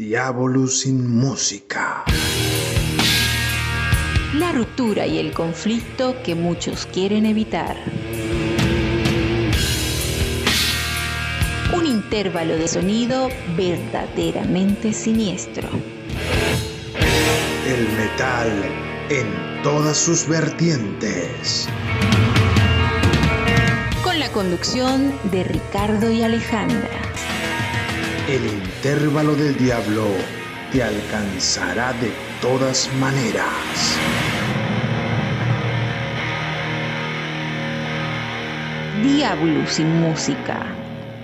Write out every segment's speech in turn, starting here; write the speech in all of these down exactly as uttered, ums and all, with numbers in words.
Diablo sin música. La ruptura y el conflicto que muchos quieren evitar. Un intervalo de sonido verdaderamente siniestro. El metal en todas sus vertientes. Con la conducción de Ricardo y Alejandra. El intervalo del diablo te alcanzará de todas maneras. Diablo sin música.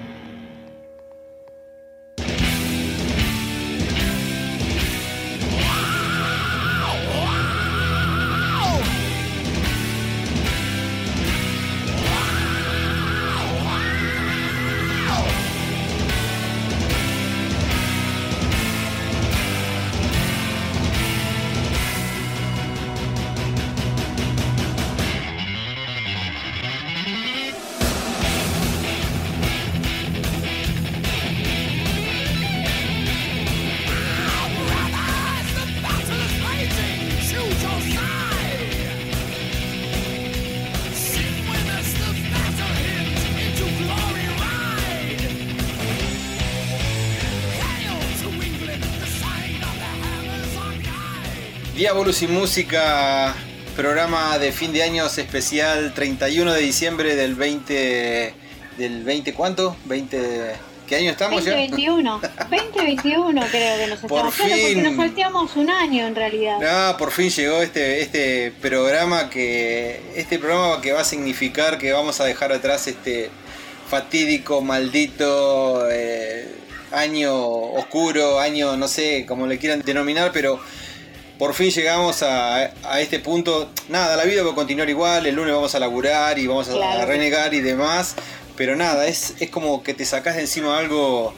Diablo sin música, programa de fin de años especial treinta y uno de diciembre del veinte del veinte ¿cuánto? veinte ¿Qué año estamos veinte veintiuno. veinte veintiuno creo que nos Por estamos haciendo fin. porque nos salteamos un año en realidad. No, por fin llegó este este programa que este programa que va a significar que vamos a dejar atrás este fatídico, maldito eh, año oscuro, año no sé cómo le quieran denominar, pero por fin llegamos a, a este punto. Nada, la vida va a continuar igual, el lunes vamos a laburar y vamos a, claro. a renegar y demás, pero nada, es, es como que te sacás de encima algo,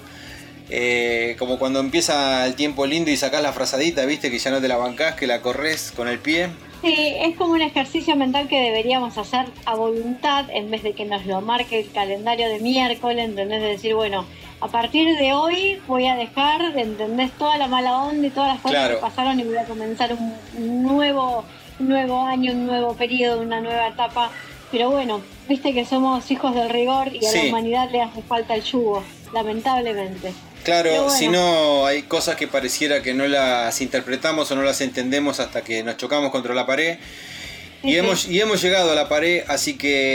eh, como cuando empieza el tiempo lindo y sacás la frazadita, viste, que ya no te la bancás, que la corres con el pie. Sí, es como un ejercicio mental que deberíamos hacer a voluntad en vez de que nos lo marque el calendario de miércoles, ¿entendés? De decir, bueno, a partir de hoy voy a dejar, ¿entendés? Toda la mala onda y todas las cosas claro. que pasaron y voy a comenzar un nuevo, un nuevo año, un nuevo periodo, una nueva etapa. Pero bueno, viste que somos hijos del rigor y a sí. la humanidad le hace falta el yugo, lamentablemente. Claro, bueno. Si no hay cosas que pareciera que no las interpretamos o no las entendemos hasta que nos chocamos contra la pared. Y, uh-huh. hemos, y hemos llegado a la pared, así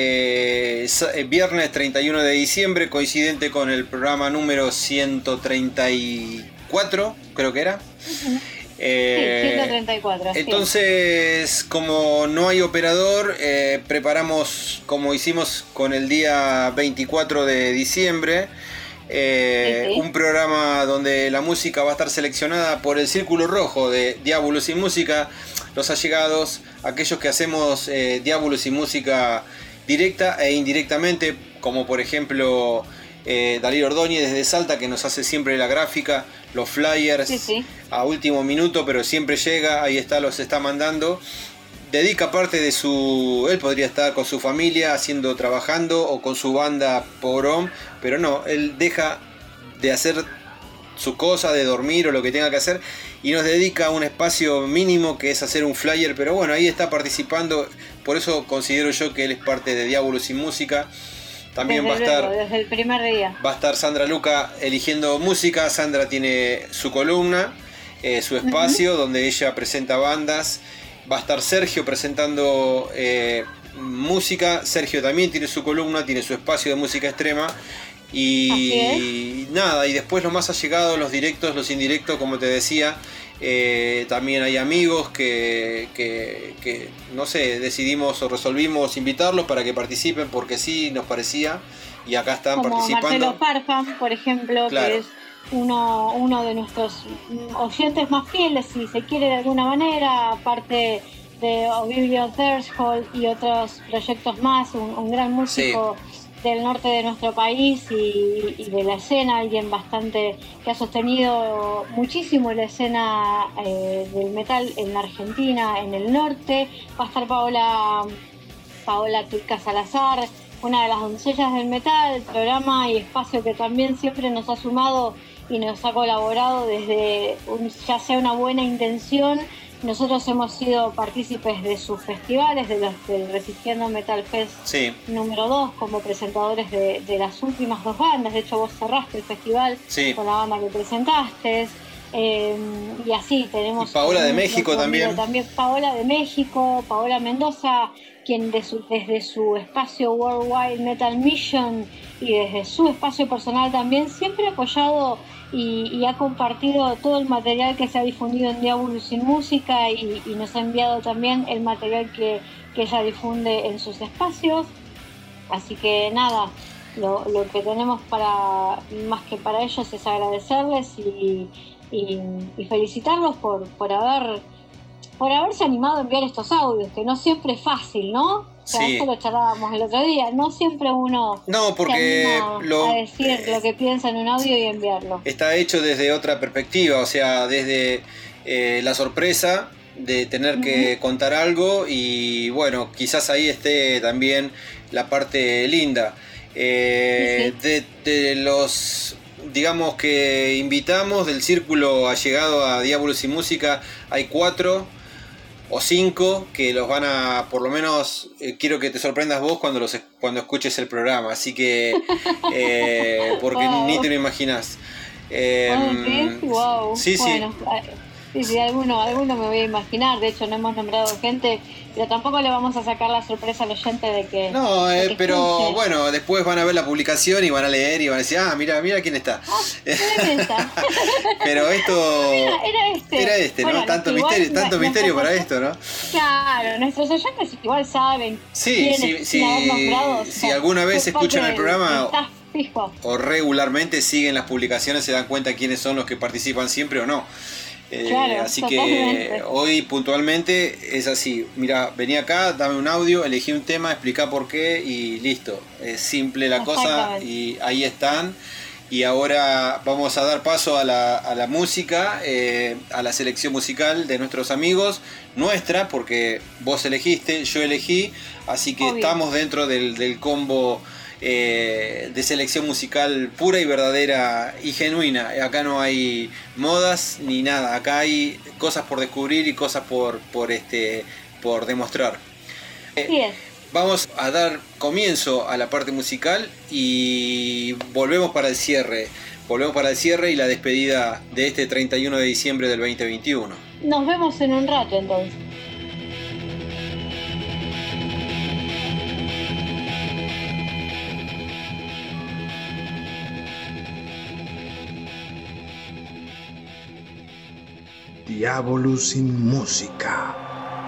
que viernes treinta y uno de diciembre, coincidente con el programa número ciento treinta y cuatro, creo que era. Uh-huh. Eh, sí, ciento treinta y cuatro. Entonces, sí. como no hay operador, eh, preparamos, como hicimos con el día veinticuatro de diciembre, eh, sí, sí. un programa donde la música va a estar seleccionada por el Círculo Rojo de Diablo sin música. Los allegados, aquellos que hacemos eh, Diablo sin música directa e indirectamente, como por ejemplo eh, Dalí Ordóñez desde Salta, que nos hace siempre la gráfica, los flyers sí, sí. a último minuto, pero siempre llega, ahí está, los está mandando. Dedica parte de su... Él podría estar con su familia haciendo, trabajando, o con su banda Pogrom, pero no, él deja de hacer su cosa, de dormir o lo que tenga que hacer, y nos dedica un espacio mínimo que es hacer un flyer, pero bueno, ahí está participando, por eso considero yo que él es parte de Diablo sin música. También desde va a estar luego, desde el primer día. Va a estar Sandra Luca eligiendo música. Sandra tiene su columna, eh, su espacio uh-huh. donde ella presenta bandas. Va a estar Sergio presentando eh, música. Sergio también tiene su columna, tiene su espacio de música extrema. Y nada, y después lo más allegado, los directos, los indirectos, como te decía, eh, también hay amigos que, que, que, no sé, decidimos o resolvimos invitarlos para que participen porque sí, nos parecía, y acá están como participando. Marcelo Farfán, por ejemplo, claro. que es uno, uno de nuestros oyentes más fieles, si se quiere de alguna manera, aparte de Ovidio Threshold y otros proyectos más, un, un gran músico sí. del norte de nuestro país y, y de la escena, alguien bastante que ha sostenido muchísimo la escena eh, del metal en la Argentina, en el norte. Va a estar Paola Paola Tulca Salazar, una de las doncellas del metal, programa y espacio que también siempre nos ha sumado y nos ha colaborado desde un, ya sea una buena intención. Nosotros hemos sido partícipes de sus festivales, de los del Resistiendo Metal Fest sí. número dos, como presentadores de, de las últimas dos bandas. De hecho, vos cerraste el festival sí. con la banda que presentaste. Eh, y así tenemos... Y Paola de México también. También Paola de México, Paola Mendoza, quien de su, desde su espacio Worldwide Metal Mission y desde su espacio personal también siempre ha apoyado y, y ha compartido todo el material que se ha difundido en Diabolus sin Música y, y nos ha enviado también el material que, que ella difunde en sus espacios. Así que nada, lo, lo que tenemos para más que para ellos es agradecerles y, y, y felicitarlos por, por haber por haberse animado a enviar estos audios, que no siempre es fácil, ¿no? O sea, sí. Esto lo charlábamos el otro día, no siempre uno no, porque se anima lo, a decir eh, lo que piensa en un audio y enviarlo. Está hecho desde otra perspectiva, o sea, desde eh, la sorpresa de tener que uh-huh. contar algo y bueno, quizás ahí esté también la parte linda. Eh, sí, sí. De, de los... digamos que invitamos del círculo allegado a Diabolus y Música, hay cuatro o cinco que los van a, por lo menos eh, quiero que te sorprendas vos cuando los cuando escuches el programa, así que eh, porque wow. ni te lo imaginas. Eh, oh, ¿sí? Wow. sí, sí. Bueno, sí, sí, alguno, alguno me voy a imaginar, de hecho no hemos nombrado gente, pero tampoco le vamos a sacar la sorpresa al oyente de que... No, eh, de que pero escuche. Bueno, después van a ver la publicación y van a leer y van a decir, ah, mira, mira quién está. Ah, quién está. Pero esto... Mira, era este. Era este, bueno, ¿no? Tanto igual, misterio, tanto misterio para oyentes, esto, ¿no? Claro, nuestros oyentes igual saben. Sí, sí, sí. Nombrado, si alguna vez escuchan el programa fijo. o regularmente siguen las publicaciones, se dan cuenta quiénes son los que participan siempre o no. Eh, claro, así totalmente. Que hoy puntualmente es así, mira, vení acá, dame un audio, elegí un tema, explica por qué y listo, es simple la cosa y ahí están. Y ahora vamos a dar paso a la, a la música, eh, a la selección musical de nuestros amigos, nuestra, porque vos elegiste, yo elegí, así que Obvio. Estamos dentro del, del combo Eh, de selección musical pura y verdadera y genuina. Acá no hay modas ni nada, acá hay cosas por descubrir y cosas por, por, este, por demostrar. Eh, vamos a dar comienzo a la parte musical y volvemos para el cierre. Volvemos para el cierre y la despedida de este treinta y uno de diciembre del veinte veintiuno. Nos vemos en un rato entonces. Diabolus sin Música.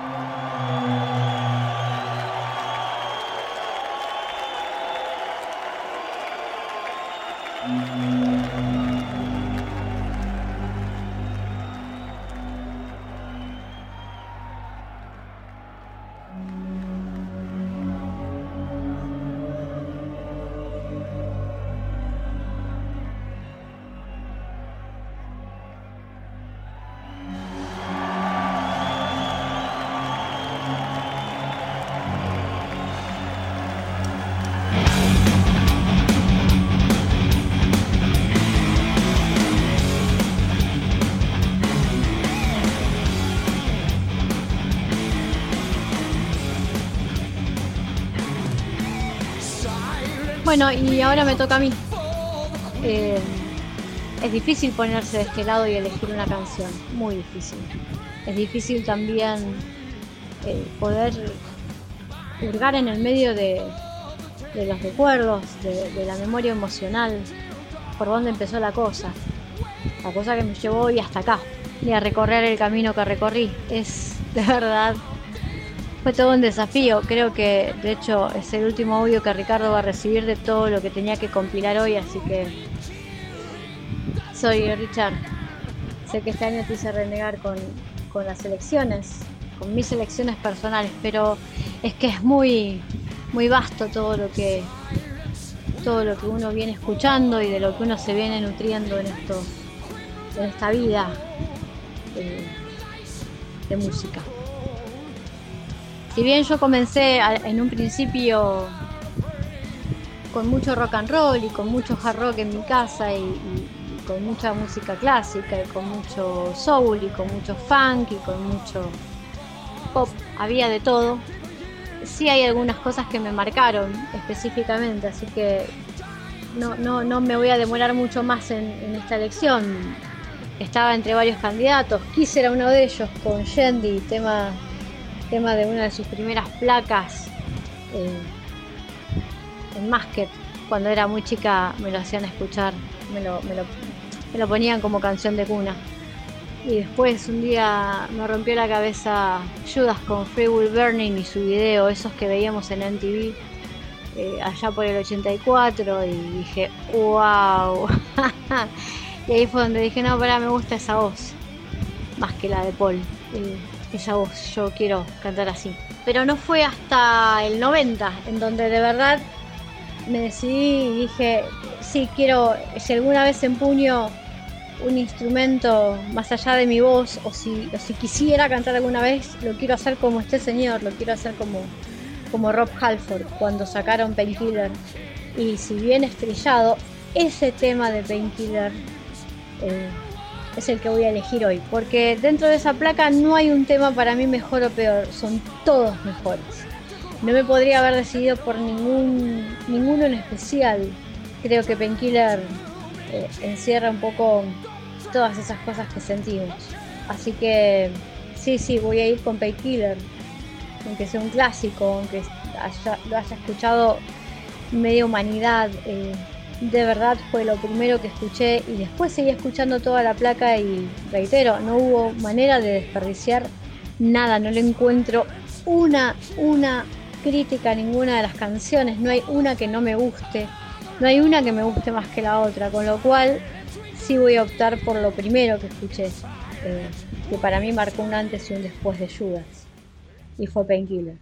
Bueno, y ahora me toca a mí. Eh, es difícil ponerse de este lado y elegir una canción, muy difícil. Es difícil también eh, poder hurgar en el medio de, de los recuerdos, de, de la memoria emocional, por dónde empezó la cosa. La cosa que me llevó hoy hasta acá, y a recorrer el camino que recorrí. Es, de verdad, fue todo un desafío. Creo que, de hecho, es el último audio que Ricardo va a recibir de todo lo que tenía que compilar hoy, así que soy Richard. Sé que este año te hice renegar con, con las elecciones, con mis elecciones personales, pero es que es muy, muy vasto todo lo que, todo lo que uno viene escuchando y de lo que uno se viene nutriendo en esto, en esta vida de, de música. Si bien yo comencé a, en un principio con mucho rock and roll y con mucho hard rock en mi casa y, y, con mucha música clásica y con mucho soul y con mucho funk y con mucho pop, había de todo. Sí hay algunas cosas que me marcaron específicamente, así que no, no, no me voy a demorar mucho más en, en esta elección. Estaba entre varios candidatos, Kiss era uno de ellos, con Yendi, tema, tema de una de sus primeras placas eh, en Masked. Cuando era muy chica me lo hacían escuchar, me lo, me lo, me lo ponían como canción de cuna. Y después un día me rompió la cabeza Judas con Free Will Burning y su video, esos que veíamos en M T V eh, allá por el ochenta y cuatro, y dije, wow. Y ahí fue donde dije, no, pará, me gusta esa voz, más que la de Paul, eh, esa voz, yo quiero cantar así. Pero no fue hasta el noventa en donde de verdad me decidí y dije, sí, quiero, si alguna vez empuño un instrumento más allá de mi voz, o si, o si quisiera cantar alguna vez, lo quiero hacer como este señor, lo quiero hacer como, como Rob Halford cuando sacaron Painkiller. Y si bien estrellado, ese tema de Painkiller eh, es el que voy a elegir hoy, porque dentro de esa placa no hay un tema para mí mejor o peor, son todos mejores. No me podría haber decidido por ningún ninguno en especial. Creo que Painkiller eh, encierra un poco todas esas cosas que sentimos. Así que sí, sí, voy a ir con Painkiller, aunque sea un clásico, aunque haya, lo haya escuchado media humanidad. Eh, de verdad fue lo primero que escuché y después seguí escuchando toda la placa y reitero, no hubo manera de desperdiciar nada, no le encuentro una, una crítica a ninguna de las canciones, no hay una que no me guste, no hay una que me guste más que la otra, con lo cual sí voy a optar por lo primero que escuché, eh, que para mí marcó un antes y un después de Judas, y fue Painkiller.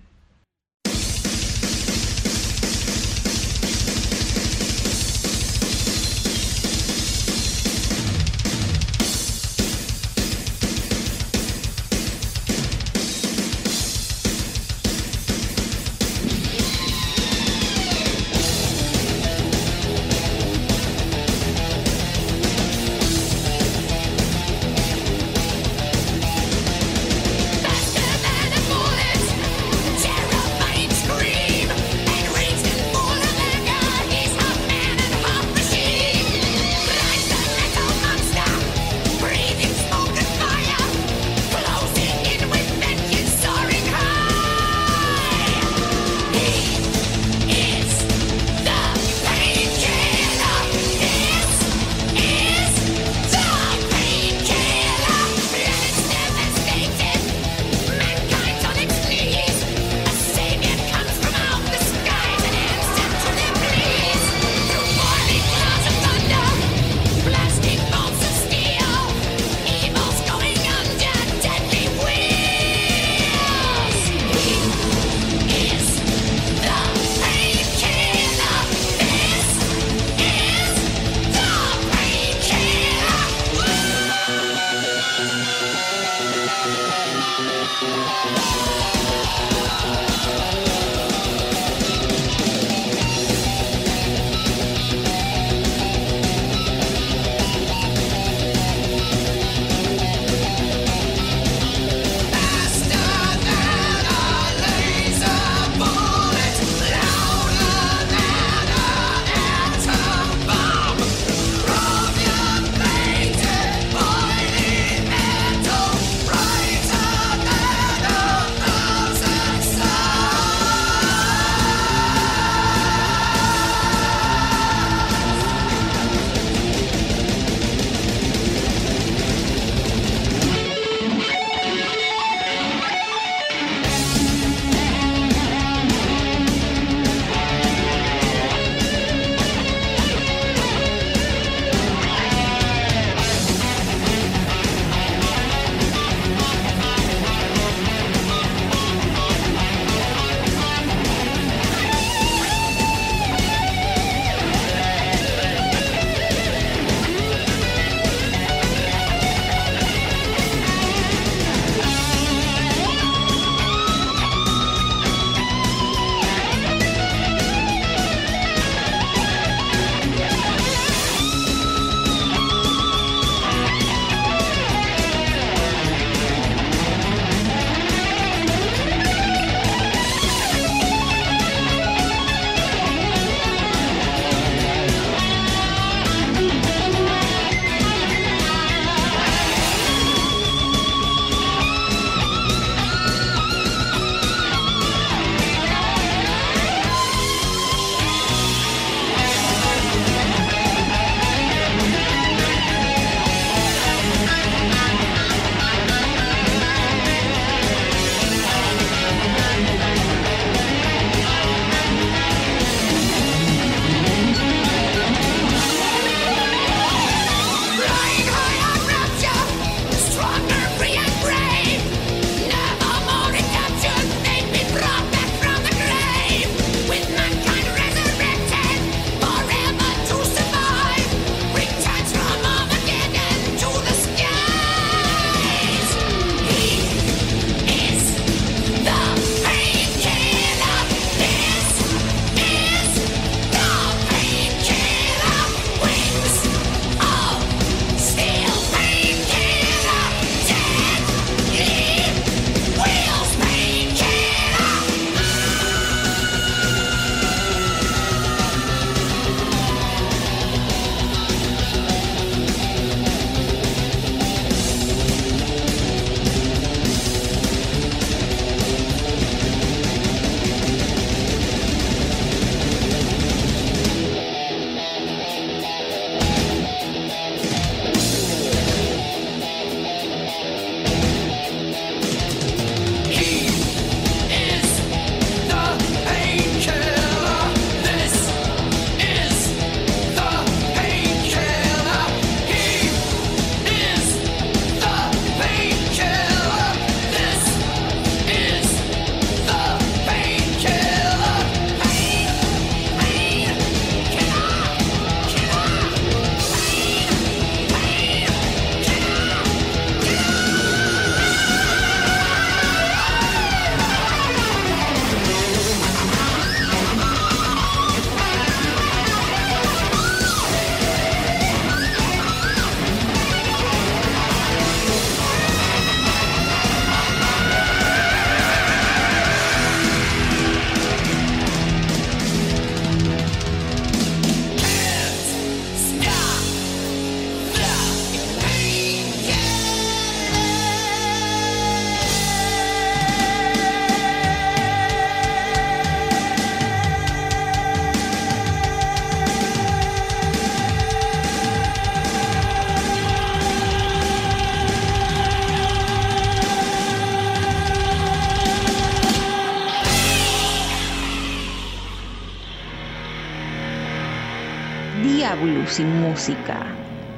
Diablo sin música.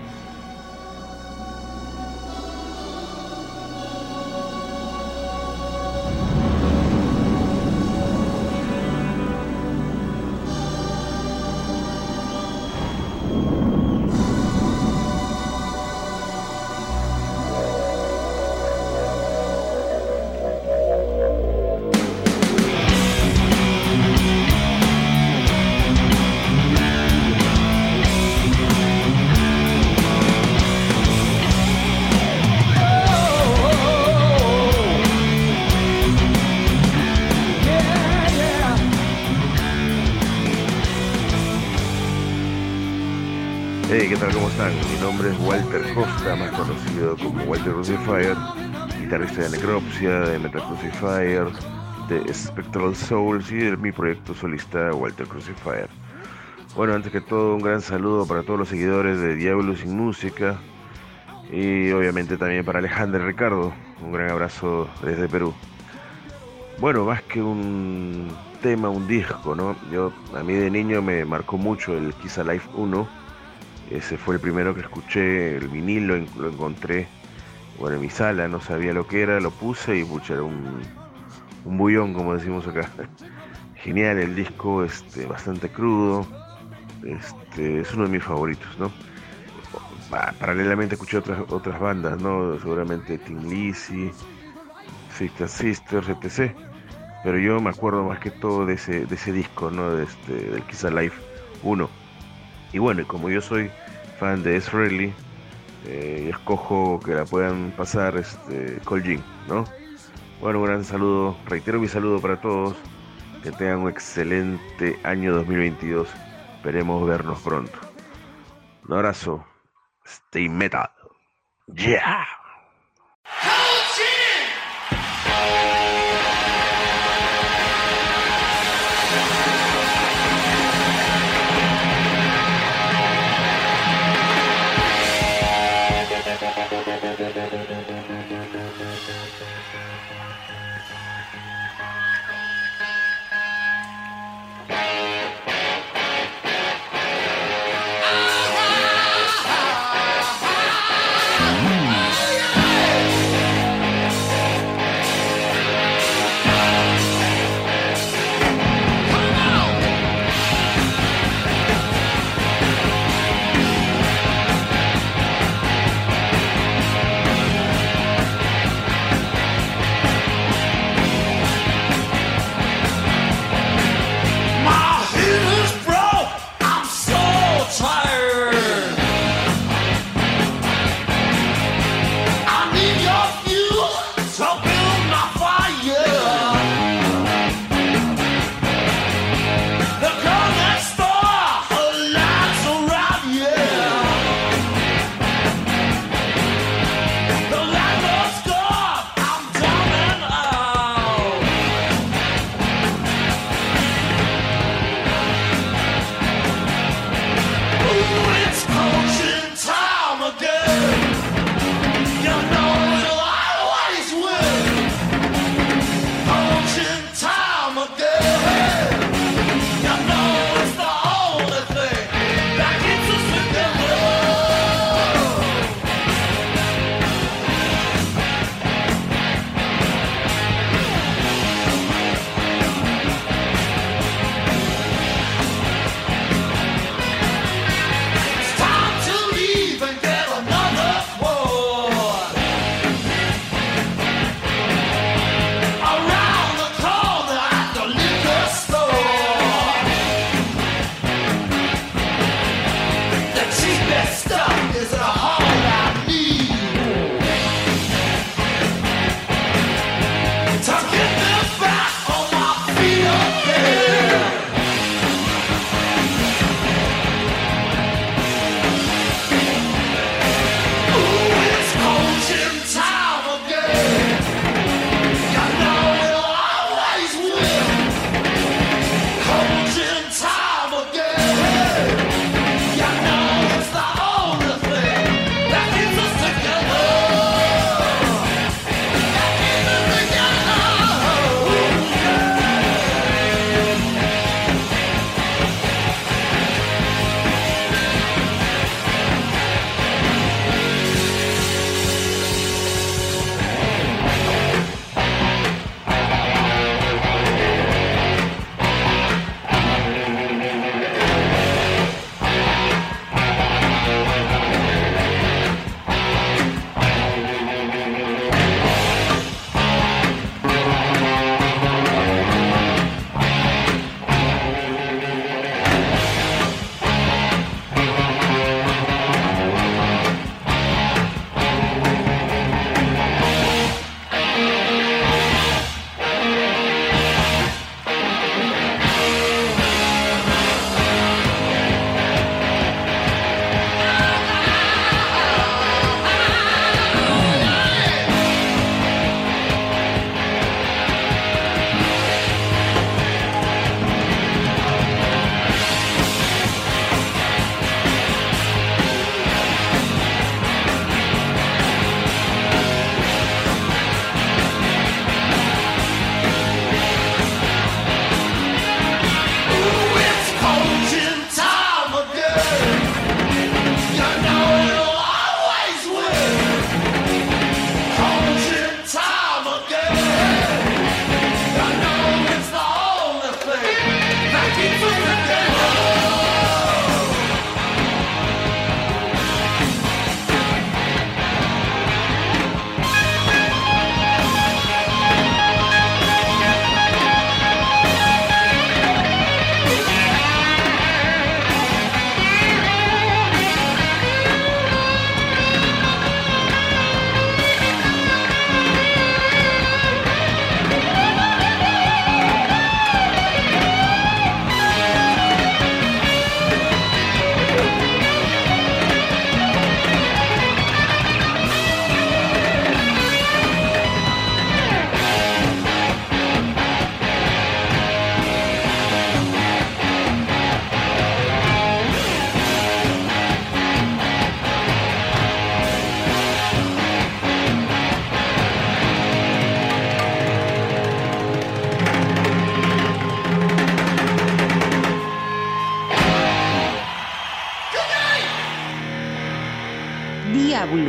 Hey, ¿qué tal? ¿Cómo están? Mi nombre es Walter Costa, más conocido como Walter Crucifier, guitarrista de Necropsia, de Metal Crucifier, de Spectral Souls y de mi proyecto solista Walter Crucifier. Bueno, antes que todo, un gran saludo para todos los seguidores de Diablo sin música y obviamente también para Alejandro y Ricardo. Un gran abrazo desde Perú. Bueno, más que un tema, un disco, ¿no? Yo, a mí de niño me marcó mucho el Kiss Alive uno. Ese fue el primero que escuché, el vinilo, lo encontré, bueno, en mi sala, no sabía lo que era, lo puse y pucha, era un, un bullón, como decimos acá. Genial el disco, este, bastante crudo, este, es uno de mis favoritos, ¿no? Paralelamente escuché otras otras bandas, ¿no? Seguramente Thin Lizzy, Sister Sisters, etcétera. Pero yo me acuerdo más que todo de ese, de ese disco, ¿no? De este, del Kiss Alive uno. Y bueno, y como yo soy fan de Ace Frehley, eh, escojo que la puedan pasar este, Cold Gin, ¿no? Bueno, un gran saludo, reitero mi saludo para todos, que tengan un excelente año dos mil veintidós, esperemos vernos pronto. Un abrazo, stay metal, yeah!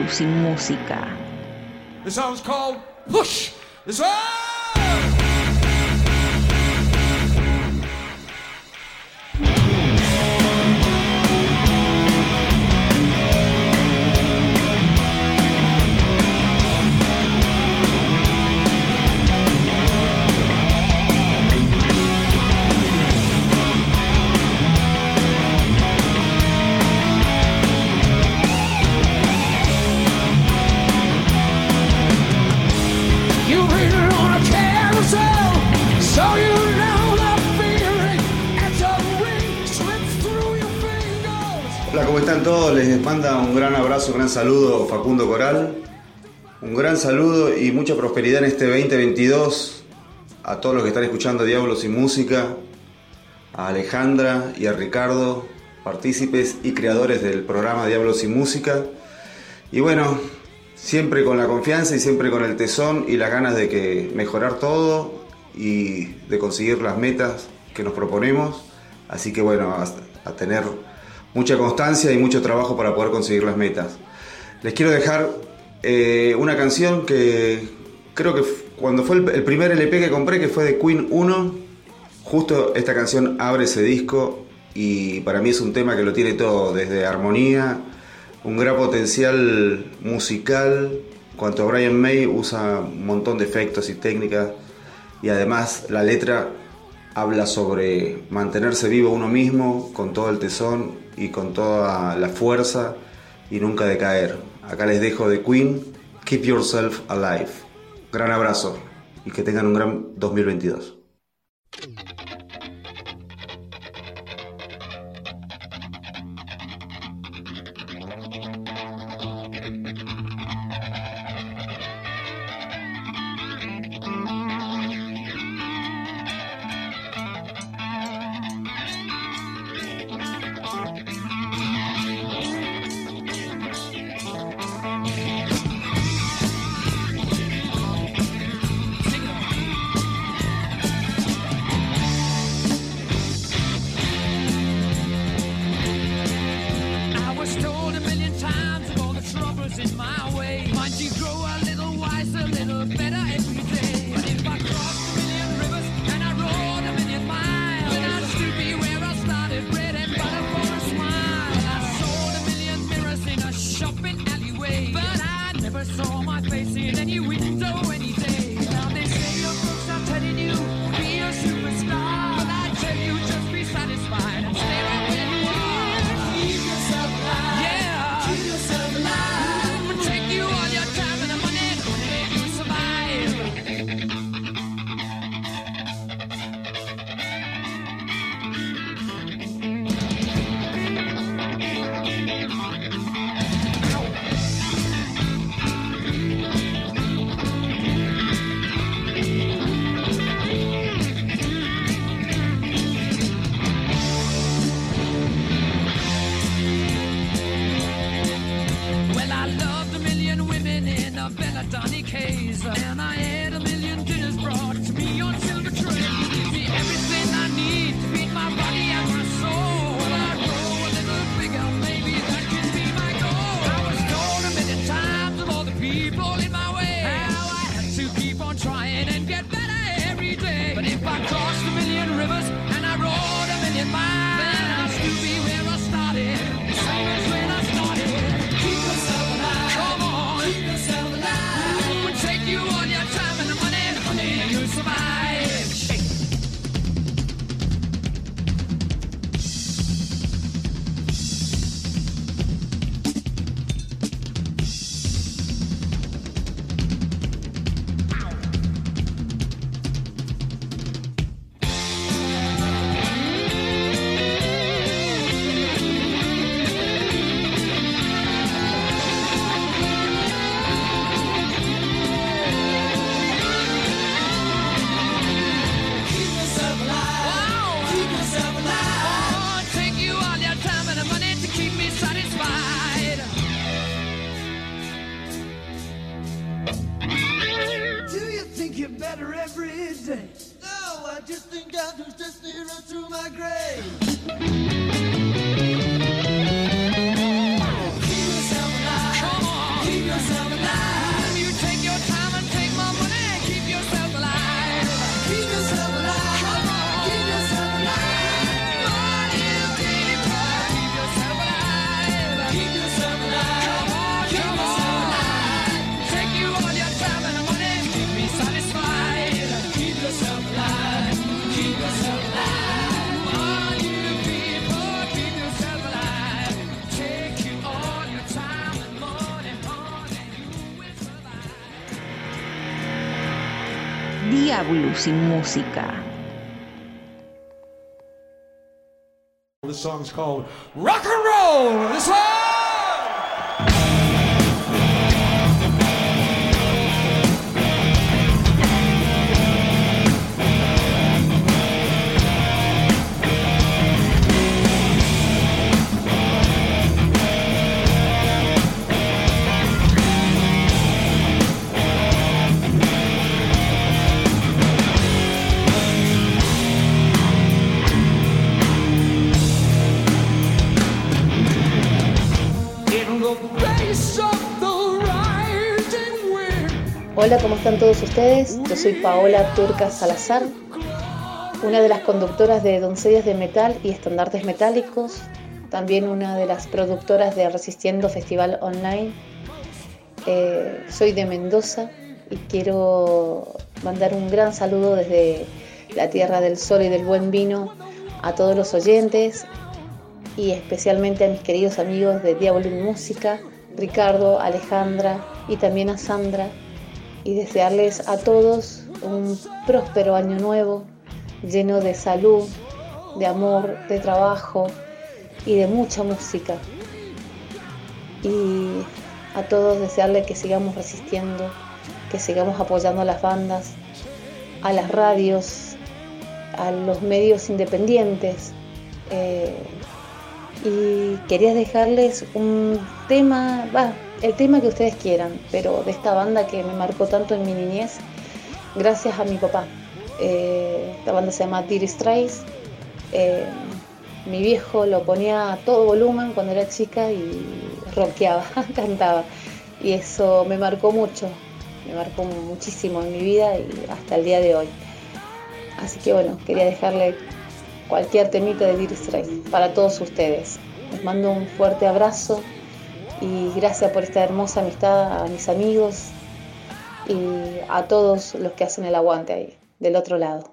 sin música. The song's called Push. This one. Hola, ¿cómo están todos? Les manda un gran abrazo, un gran saludo Facundo Coral. Un gran saludo y mucha prosperidad en este veinte veintidós a todos los que están escuchando Diablos y Música, a Alejandra y a Ricardo, partícipes y creadores del programa Diablos y Música. Y bueno, siempre con la confianza y siempre con el tesón y las ganas de que mejorar todo y de conseguir las metas que nos proponemos. Así que bueno, a, a tener mucha constancia y mucho trabajo para poder conseguir las metas. Les quiero dejar eh, una canción que creo que cuando fue el, el primer L P que compré, que fue de Queen uno, justo esta canción abre ese disco y para mí es un tema que lo tiene todo, desde armonía, un gran potencial musical. Cuanto a Brian May, usa un montón de efectos y técnicas y además la letra habla sobre mantenerse vivo uno mismo con todo el tesón y con toda la fuerza y nunca decaer. Acá les dejo de Queen, Keep Yourself Alive. Gran abrazo y que tengan un gran dos mil veintidós. Come on. Diablo sin música. The song's called Rock and Roll. This one. Hola, ¿cómo están todos ustedes? Yo soy Paola Turca Salazar, una de las conductoras de Doncellas de Metal y Estandartes Metálicos, también una de las productoras de Resistiendo Festival Online. Eh, soy de Mendoza y quiero mandar un gran saludo desde la tierra del sol y del buen vino a todos los oyentes y especialmente a mis queridos amigos de Diablo en Música, Ricardo, Alejandra y también a Sandra, y desearles a todos un próspero año nuevo, lleno de salud, de amor, de trabajo y de mucha música. Y a todos desearles que sigamos resistiendo, que sigamos apoyando a las bandas, a las radios, a los medios independientes. Eh, y quería dejarles un tema, va, el tema que ustedes quieran, pero de esta banda que me marcó tanto en mi niñez, gracias a mi papá. Eh, esta banda se llama Dire Straits. Eh, mi viejo lo ponía a todo volumen cuando era chica y rockeaba, cantaba. Y eso me marcó mucho, me marcó muchísimo en mi vida y hasta el día de hoy. Así que bueno, quería dejarle cualquier temita de Dire Straits para todos ustedes. Les mando un fuerte abrazo y gracias por esta hermosa amistad a mis amigos y a todos los que hacen el aguante ahí, del otro lado.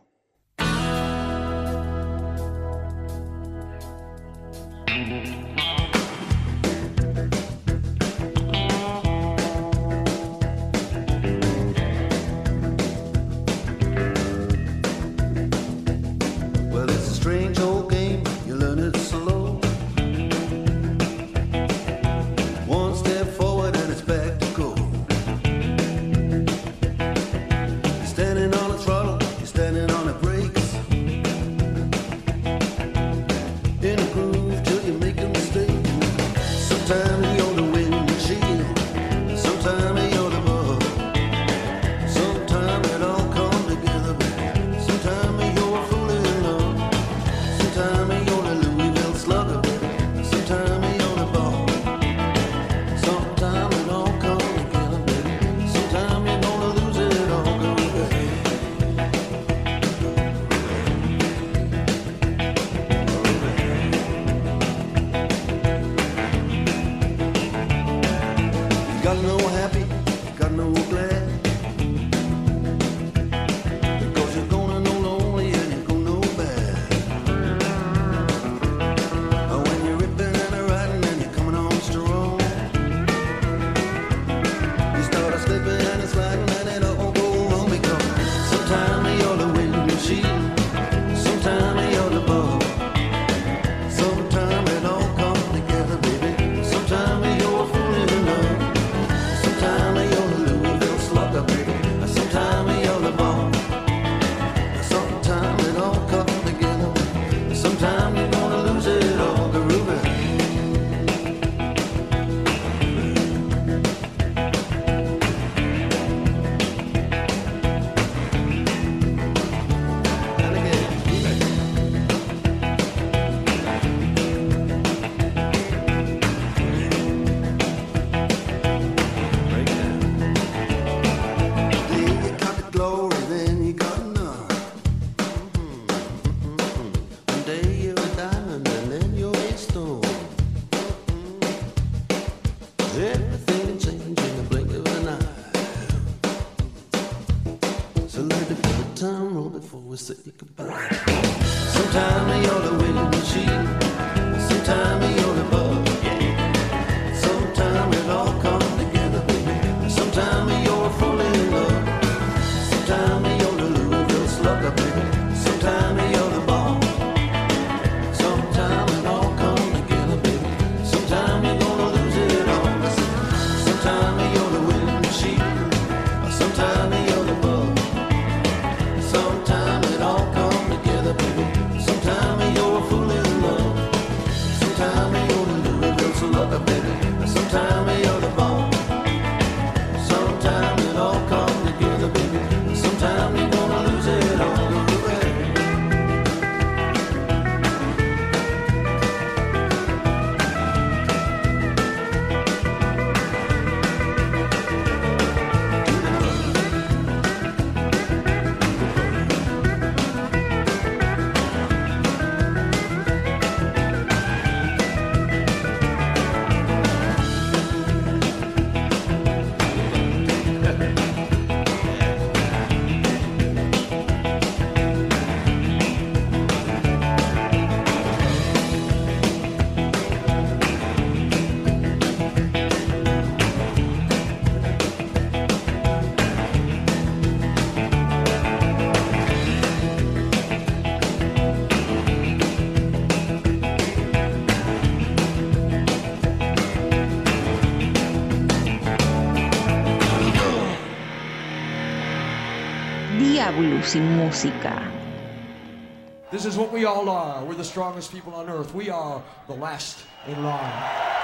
Sometimes you're falling in love, sometimes you're Diablo sin música. This is what we all are. We're the strongest people on earth. We are the last in line.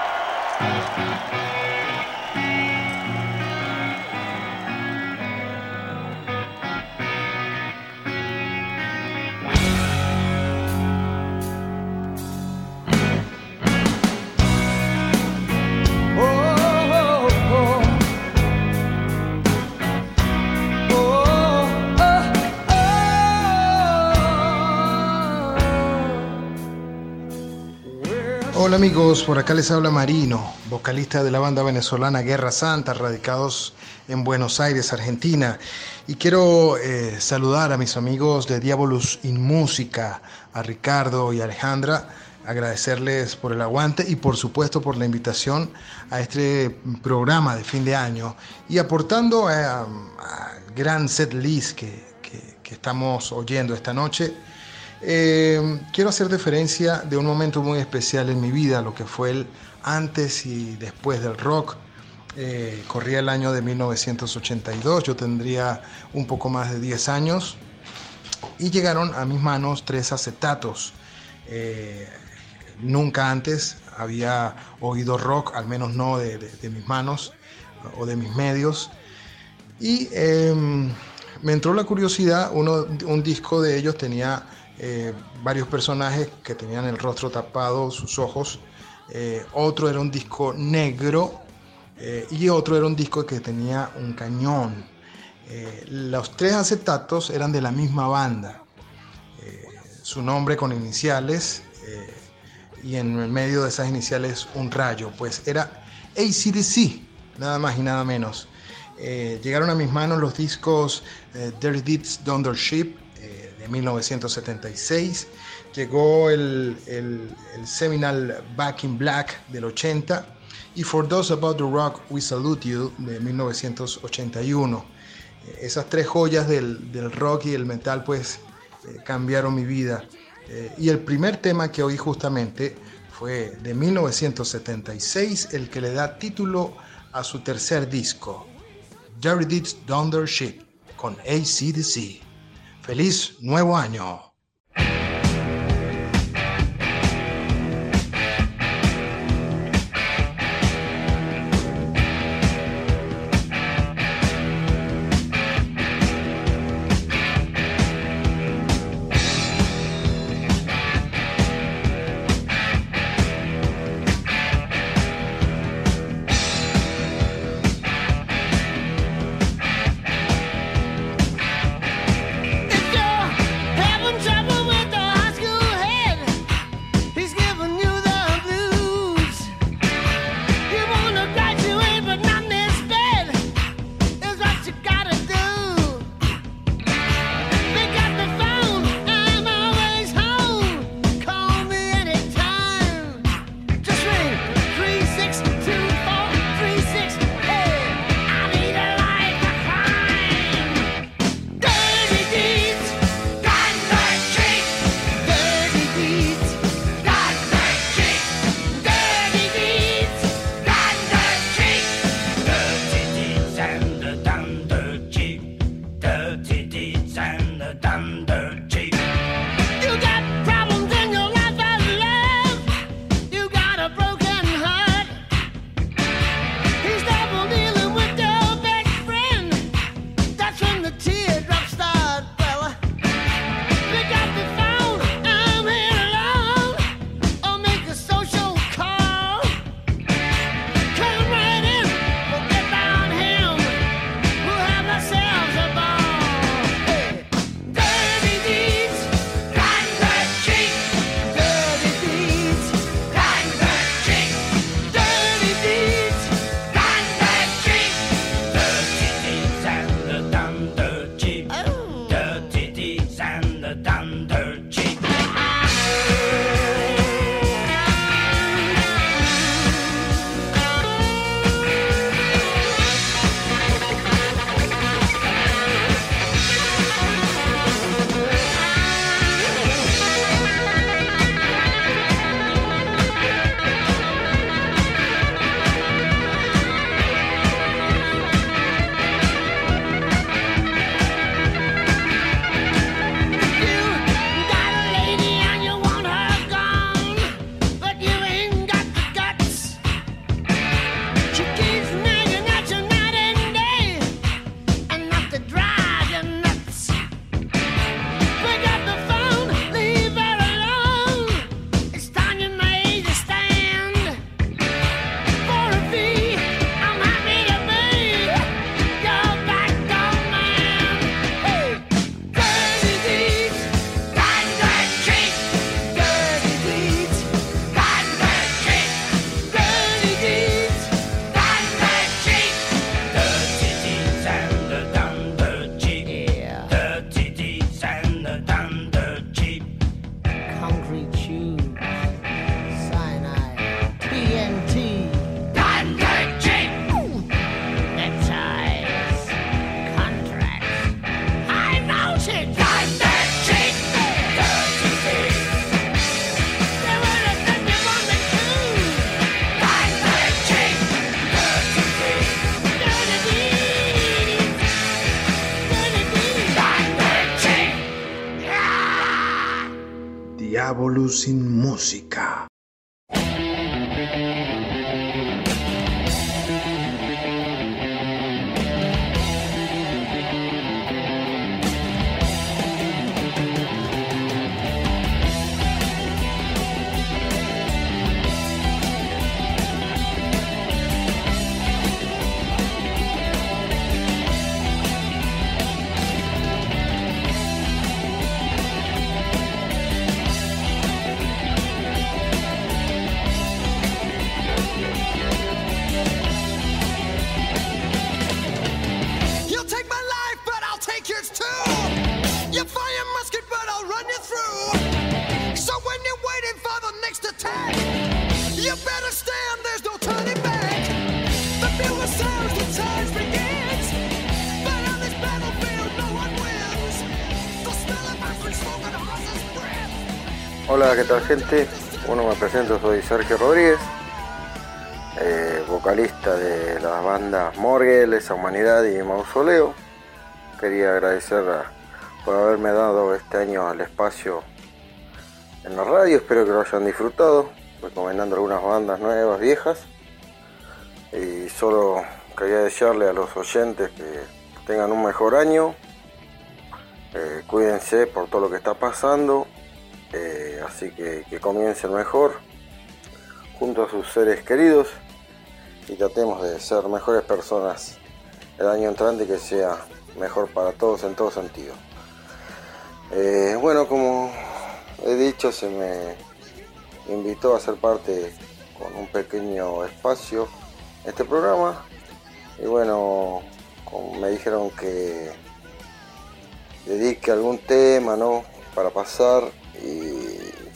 Hola amigos, por acá les habla Marino, vocalista de la banda venezolana Guerra Santa, radicados en Buenos Aires, Argentina. Y quiero eh, saludar a mis amigos de Diabolus in Música, a Ricardo y a Alejandra, agradecerles por el aguante y por supuesto por la invitación a este programa de fin de año y aportando a, a gran set list que, que, que estamos oyendo esta noche. Eh, quiero hacer referencia de un momento muy especial en mi vida, lo que fue el antes y después del rock. Eh, corría el año de mil novecientos ochenta y dos, yo tendría un poco más de diez años y llegaron a mis manos tres acetatos. Eh, nunca antes había oído rock, al menos no de, de, de mis manos o de mis medios, y eh, me entró la curiosidad. Uno, un disco de ellos tenía Eh, varios personajes que tenían el rostro tapado, sus ojos. Eh, otro era un disco negro eh, y otro era un disco que tenía un cañón. Eh, los tres acetatos eran de la misma banda. Eh, su nombre con iniciales eh, y en el medio de esas iniciales un rayo. Pues era A C D C, nada más y nada menos. Eh, llegaron a mis manos los discos eh, Dirty Deeds Done Their Ship de mil novecientos setenta y seis, llegó el, el, el seminal Back in Black del ochenta y For Those About the Rock We Salute You de mil novecientos ochenta y uno. Esas tres joyas del, del rock y el metal pues eh, cambiaron mi vida. Eh, y el primer tema que oí justamente fue de mil novecientos setenta y seis, el que le da título a su tercer disco, Dirty Deeds Done Their Shit, con A C D C. ¡Feliz Nuevo Año! Heaven Diablo sin música. Hola, ¿qué tal, gente? Bueno, me presento, soy Sergio Rodríguez, eh, vocalista de las bandas Morgue, Lesa Humanidad y Mausoleo. Quería agradecer a, por haberme dado este año el espacio en la radio, espero que lo hayan disfrutado, recomendando algunas bandas nuevas, viejas. Y solo quería desearle a los oyentes que tengan un mejor año, eh, cuídense por todo lo que está pasando. Eh, así que, que comiencen mejor junto a sus seres queridos y tratemos de ser mejores personas el año entrante, que sea mejor para todos en todo sentido. Eh, bueno, como he dicho, se me invitó a ser parte con un pequeño espacio en este programa y bueno, como me dijeron que dedique algún tema, ¿no?, para pasar. Y,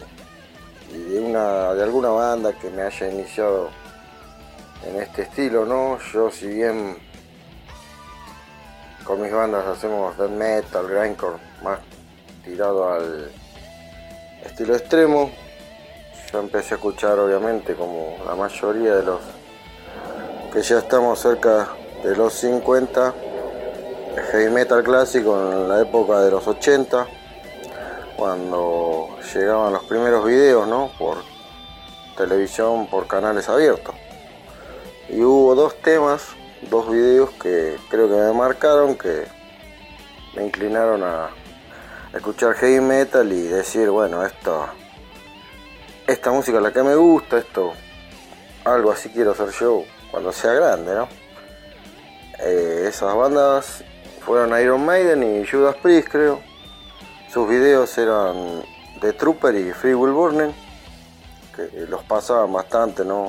y de una de alguna banda que me haya iniciado en este estilo, ¿no? Yo, si bien con mis bandas hacemos death metal, grindcore, más tirado al estilo extremo, yo empecé a escuchar, obviamente, como la mayoría de los que ya estamos cerca de los cincuenta, heavy metal clásico en la época de los ochenta, cuando llegaban los primeros videos, ¿no?, por televisión, por canales abiertos. Y hubo dos temas, dos videos que creo que me marcaron, que me inclinaron a escuchar heavy metal y decir, bueno, esto, esta música es la que me gusta, esto, algo así quiero ser yo cuando sea grande, ¿no? Eh, esas bandas fueron Iron Maiden y Judas Priest, creo. Sus videos eran The Trooper y Free Will Burning, que los pasaban bastante, ¿no?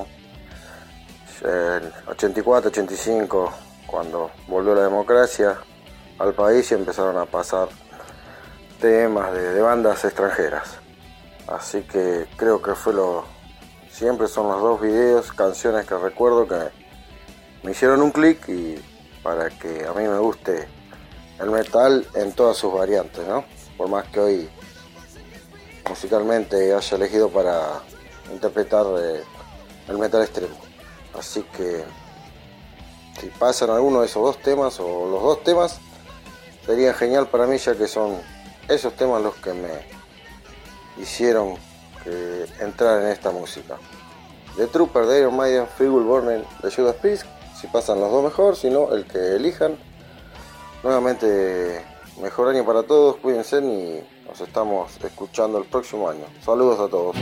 El ochenta y cuatro, ochenta y cinco, cuando volvió la democracia al país, y empezaron a pasar temas de, de bandas extranjeras. Así que creo que fue lo... Siempre son los dos videos, canciones que recuerdo que me hicieron un clic y para que a mí me guste el metal en todas sus variantes, ¿no? Por más que hoy musicalmente haya elegido para interpretar eh, el metal extremo. Así que si pasan alguno de esos dos temas o los dos temas, sería genial para mí, ya que son esos temas los que me hicieron que entrar en esta música. The Trooper de Iron Maiden, Free Will Burning de Judas Priest. Si pasan los dos, mejor, si no, el que elijan. Nuevamente, mejor año para todos, cuídense y nos estamos escuchando el próximo año. Saludos a todos.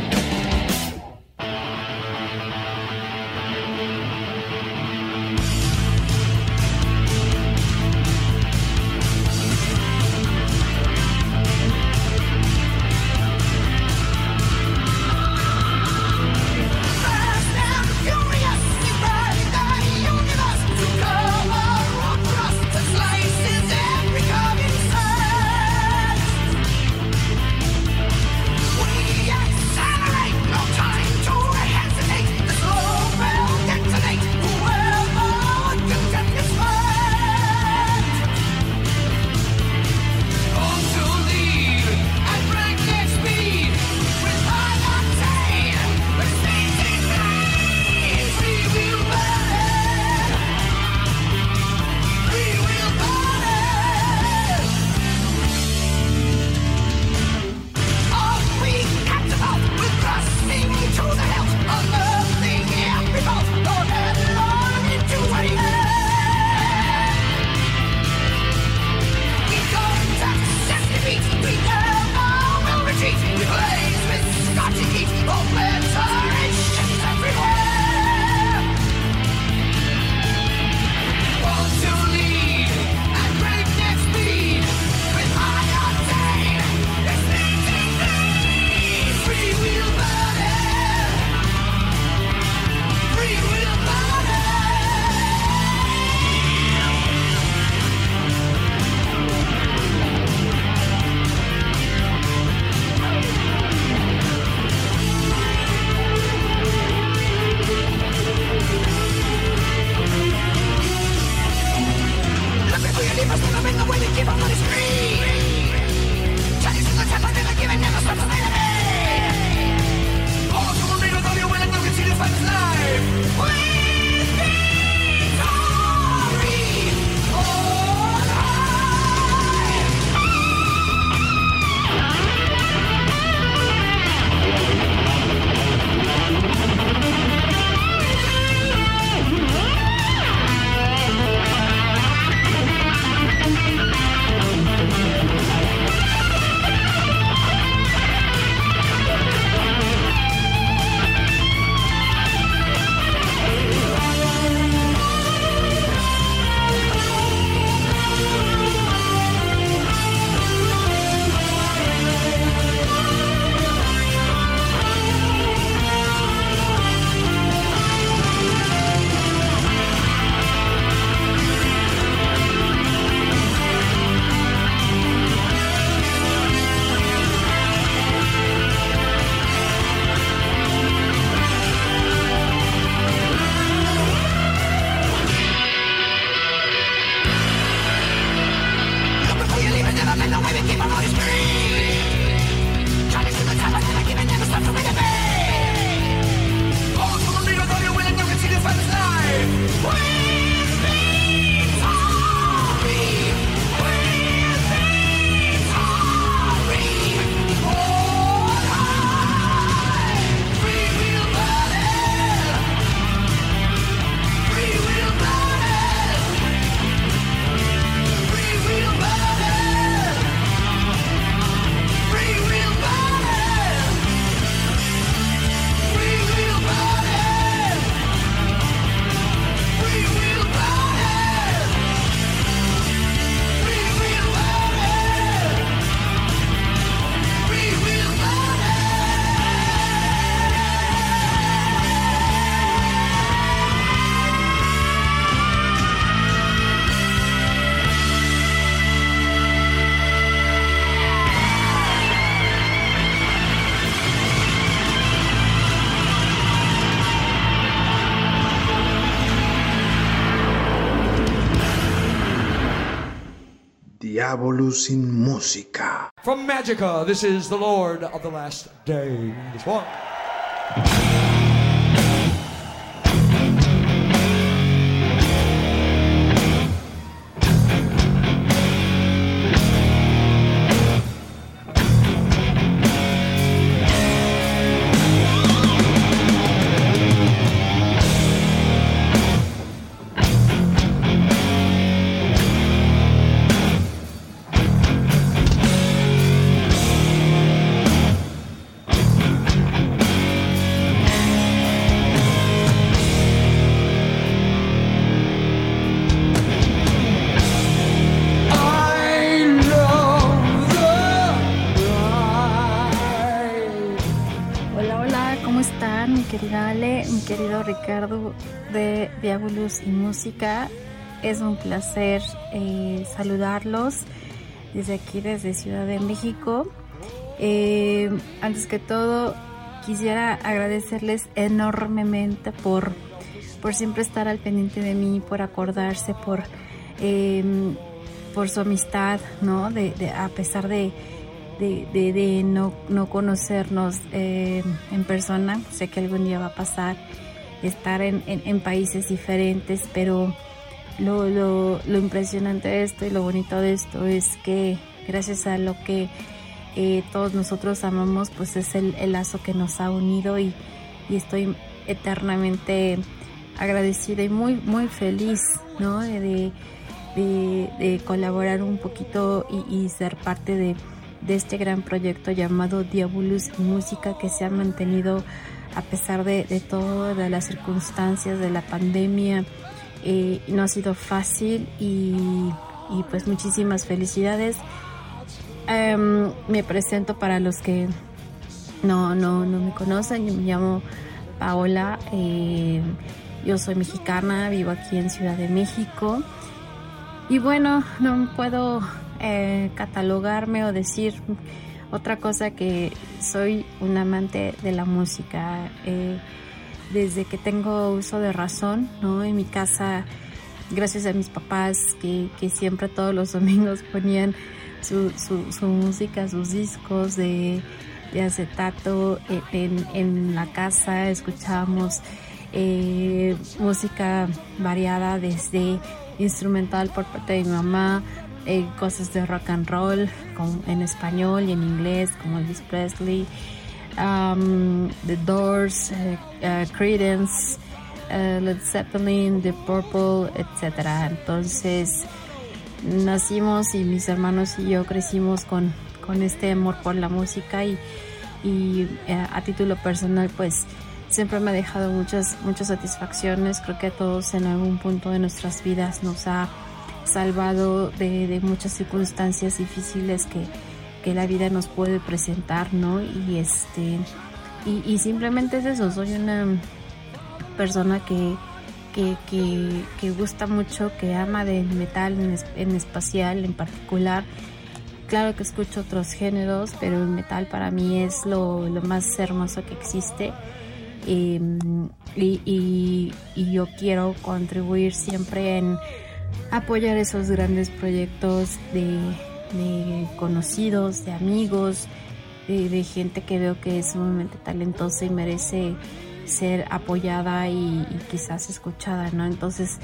Son Diabolus in Musica. From Magica, this is the Lord of the Last Day. This one. Querido Ricardo de Diabolus y Música, es un placer eh, saludarlos desde aquí, desde Ciudad de México. Eh, antes que todo, quisiera agradecerles enormemente por, por siempre estar al pendiente de mí, por acordarse, por, eh, por su amistad, ¿no? De, de, a pesar de de, de, de no, no conocernos eh, en persona. Sé que algún día va a pasar, estar en, en, en países diferentes, pero lo, lo, lo impresionante de esto y lo bonito de esto es que gracias a lo que eh, todos nosotros amamos, pues es el, el lazo que nos ha unido, y, y estoy eternamente agradecida y muy muy feliz, ¿no? de, de, de colaborar un poquito y, y ser parte de, de este gran proyecto llamado Diabolus Música, que se ha mantenido a pesar de, de todas de las circunstancias de la pandemia. Eh, no ha sido fácil, y, y pues muchísimas felicidades. Um, me presento para los que no, no, no me conocen. Yo me llamo Paola, eh, yo soy mexicana, vivo aquí en Ciudad de México, y bueno, no puedo eh, catalogarme o decir otra cosa que soy un amante de la música. Eh, desde que tengo uso de razón, ¿no? En mi casa gracias a mis papás que, que siempre todos los domingos ponían su, su, su música, sus discos de, de acetato en, en la casa. Escuchábamos eh, música variada, desde instrumental por parte de mi mamá, eh, cosas de rock and roll con, en español y en inglés, como Elvis Presley, um, The Doors, uh, uh, Creedence, uh, Led Zeppelin, The Purple, etcétera. Entonces nacimos y mis hermanos y yo crecimos con, con este amor por la música, y, y uh, a título personal pues siempre me ha dejado muchas, muchas satisfacciones. Creo que a todos en algún punto de nuestras vidas nos ha salvado de, de muchas circunstancias difíciles que, que la vida nos puede presentar, ¿no? Y este y, y simplemente es eso. Soy una persona que, que, que, que gusta mucho, que ama del metal en, es, en especial, en particular. Claro que escucho otros géneros, pero el metal para mí es lo, lo más hermoso que existe. Y, y, y, y yo quiero contribuir siempre en apoyar esos grandes proyectos de, de conocidos, de amigos, de, de gente que veo que es sumamente talentosa y merece ser apoyada y, y quizás escuchada, ¿no? Entonces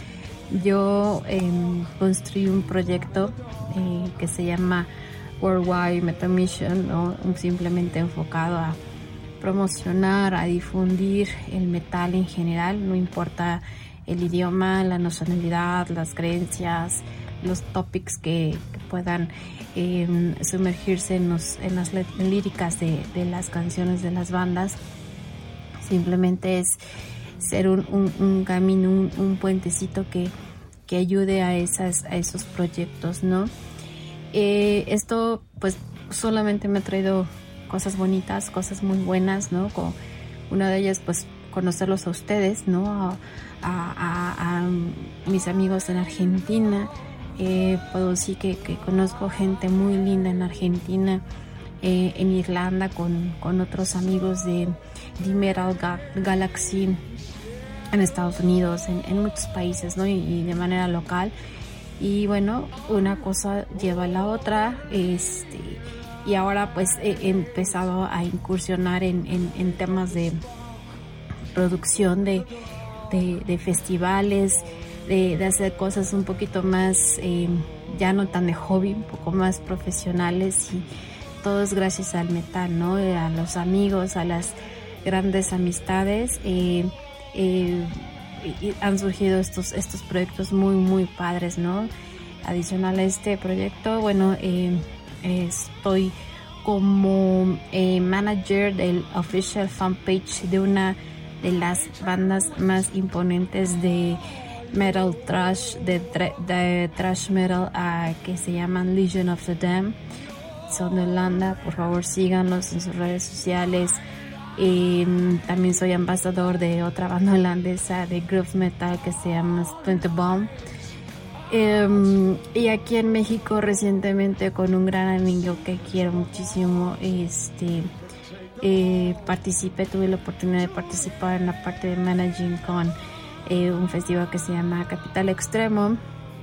yo eh, construí un proyecto eh, que se llama Worldwide Metal Mission, ¿no? Simplemente enfocado a promocionar, a difundir el metal en general, no importa el idioma, la nacionalidad, las creencias, los topics que, que puedan eh, sumergirse en, los, en las líricas de, de las canciones de las bandas. Simplemente es ser un, un, un camino, un, un puentecito que, que ayude a, esas, a esos proyectos, ¿no? Eh, esto pues solamente me ha traído cosas bonitas, cosas muy buenas, ¿no? Como una de ellas, pues, conocerlos a ustedes, ¿no? A, a, a, a mis amigos en Argentina. Eh, puedo decir que, que conozco gente muy linda en Argentina, eh, en Irlanda, con, con otros amigos de, de Metal Galaxy, en Estados Unidos, en, en muchos países, ¿no? Y, y de manera local. Y bueno, una cosa lleva a la otra, este... y ahora pues he empezado a incursionar en, en, en temas de producción de, de, de festivales, de, de hacer cosas un poquito más, eh, ya no tan de hobby, un poco más profesionales, y todo es gracias al metal, ¿no? A los amigos, a las grandes amistades, eh, eh, y han surgido estos, estos proyectos muy muy padres, ¿no? Adicional a este proyecto, bueno, eh, estoy como eh, manager del official fanpage de una de las bandas más imponentes de metal thrash, de, tra- de thrash metal, uh, que se llaman Legion of the Damned. Son de Holanda. Por favor síganlos en sus redes sociales. Eh, también soy ambasador de otra banda holandesa de groove metal que se llama Splinter Bomb. Um, y aquí en México recientemente, con un gran amigo que quiero muchísimo, este eh, participé, tuve la oportunidad de participar en la parte de managing con eh, un festival que se llama Capital Extremo,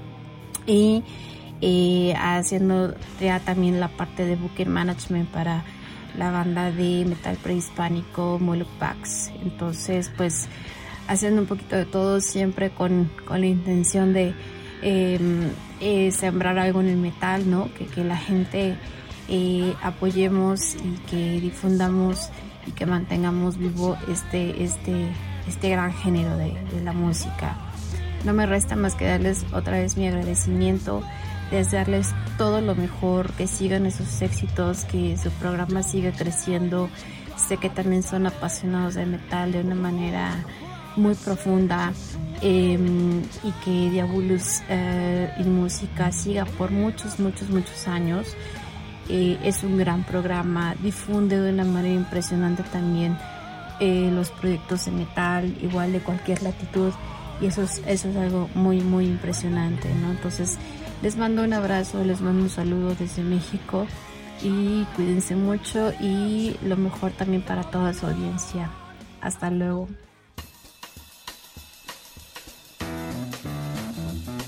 y eh, haciendo ya también la parte de booking management para la banda de metal prehispánico Moloch Pax. Entonces pues haciendo un poquito de todo, siempre con, con la intención de Eh, eh, sembrar algo en el metal, ¿no? Que, que la gente eh, apoyemos y que difundamos y que mantengamos vivo este, este, este gran género de, de la música. No me resta más que darles otra vez mi agradecimiento, desearles todo lo mejor, que sigan esos éxitos, que su programa siga creciendo. Sé que también son apasionados del metal de una manera muy profunda. Eh, y que Diabolus eh, en música siga por muchos, muchos, muchos años. Eh, es un gran programa, difunde de una manera impresionante también eh, los proyectos de metal, igual de cualquier latitud, y eso es, eso es algo muy, muy impresionante, ¿no? Entonces les mando un abrazo, les mando un saludo desde México, y cuídense mucho, y lo mejor también para toda su audiencia. Hasta luego.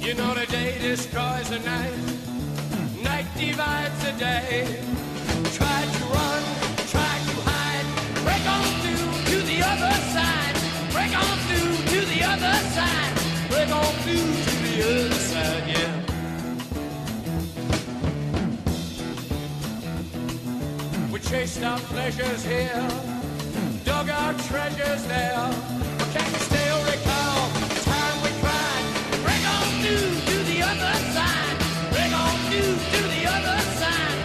You know the day destroys the night, night divides the day. Try to run, try to hide, break on through to the other side, break on through to the other side, break on through to the other side, yeah. We chased our pleasures here, dug our treasures there, but can you still recall the time we cried? Break on through to the other side, break on through to the other side.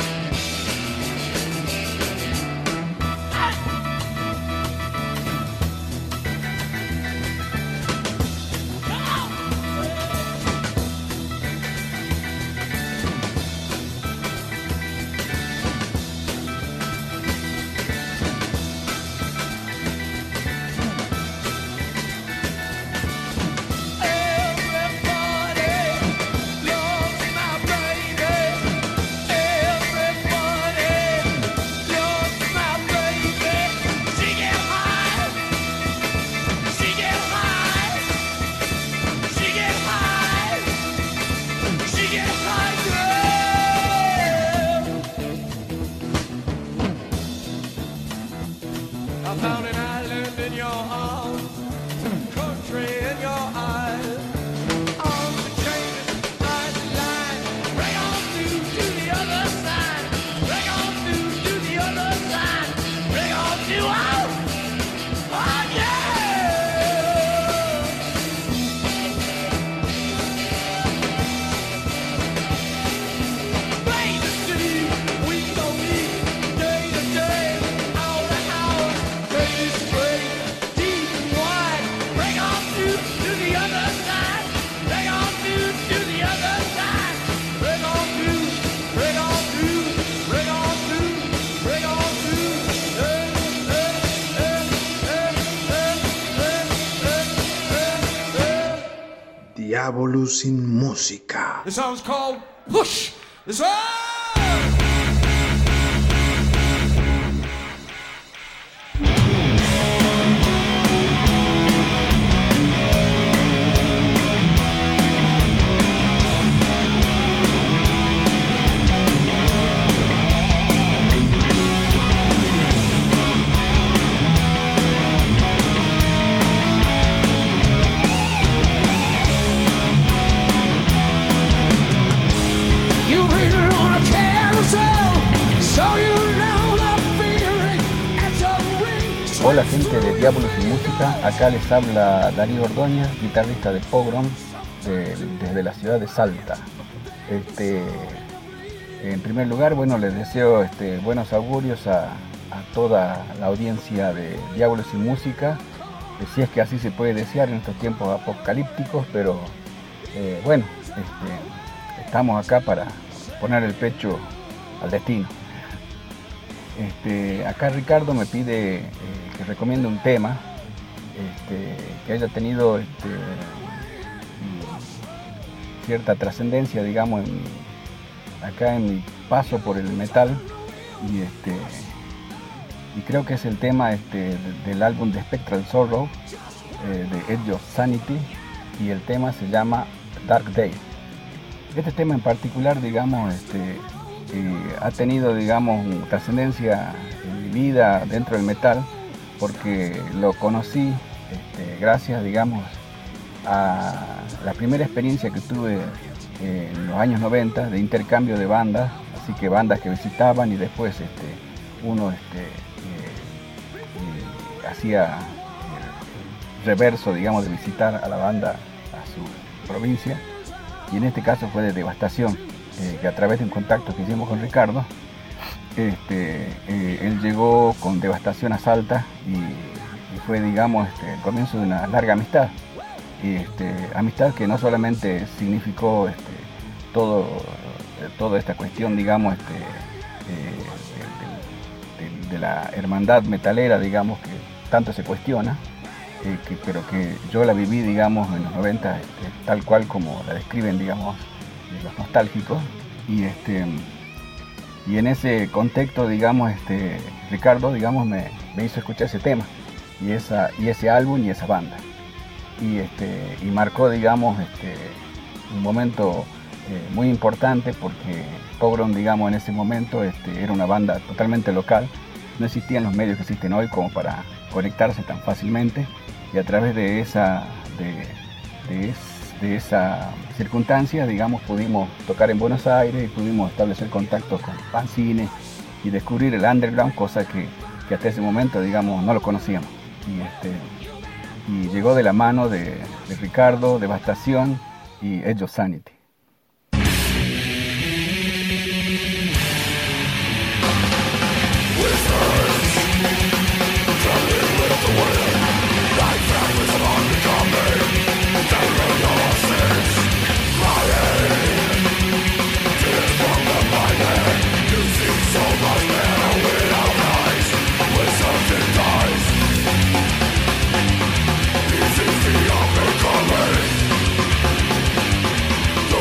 Diabolus sin música. The song's called Push. The song. Hola gente de Diabolus y Música, acá les habla Darío Ordóñez, guitarrista de Pogrom de, desde la ciudad de Salta. Este, en primer lugar, bueno, les deseo este, buenos augurios a, a toda la audiencia de Diabolus y Música, eh, si es que así se puede desear en estos tiempos apocalípticos, pero eh, bueno, este, estamos acá para poner el pecho al destino. Este, acá Ricardo me pide eh, que recomiende un tema este, que haya tenido este, cierta trascendencia, digamos, en, acá en mi paso por el metal, y, este, y creo que es el tema este, del álbum de Spectral Sorrow, eh, de Edge of Sanity, y el tema se llama Dark Day. Este tema en particular, digamos, este, Eh, ha tenido, digamos, trascendencia en mi vida dentro del metal, porque lo conocí este, gracias, digamos, a la primera experiencia que tuve eh, en los años noventa de intercambio de bandas, así que bandas que visitaban y después este, uno este, eh, eh, hacía el reverso, digamos, de visitar a la banda a su provincia, y en este caso fue de Devastación. Eh, que a través de un contacto que hicimos con Ricardo, este, eh, él llegó con Devastación a Salta y, y fue, digamos, este, el comienzo de una larga amistad. Y, este, amistad que no solamente significó este, todo, toda esta cuestión, digamos, este, eh, de, de, de, de la hermandad metalera, digamos, que tanto se cuestiona, eh, que, pero que yo la viví, digamos, en los noventa, este, tal cual como la describen, digamos, los nostálgicos, y este y en ese contexto, digamos, este Ricardo, digamos, me, me hizo escuchar ese tema y esa y ese álbum y esa banda, y este y marcó, digamos, este un momento eh, muy importante porque Pogrom, digamos, en ese momento este, era una banda totalmente local. No existían los medios que existen hoy como para conectarse tan fácilmente, y a través de esa, de, de, es, de esa circunstancia, digamos, pudimos tocar en Buenos Aires y pudimos establecer contactos con fanzines y descubrir el underground, cosa que, que hasta ese momento, digamos, no lo conocíamos. Y, este, y llegó de la mano de, de Ricardo, Devastación y Edge of Sanity. Easy to be up and coming.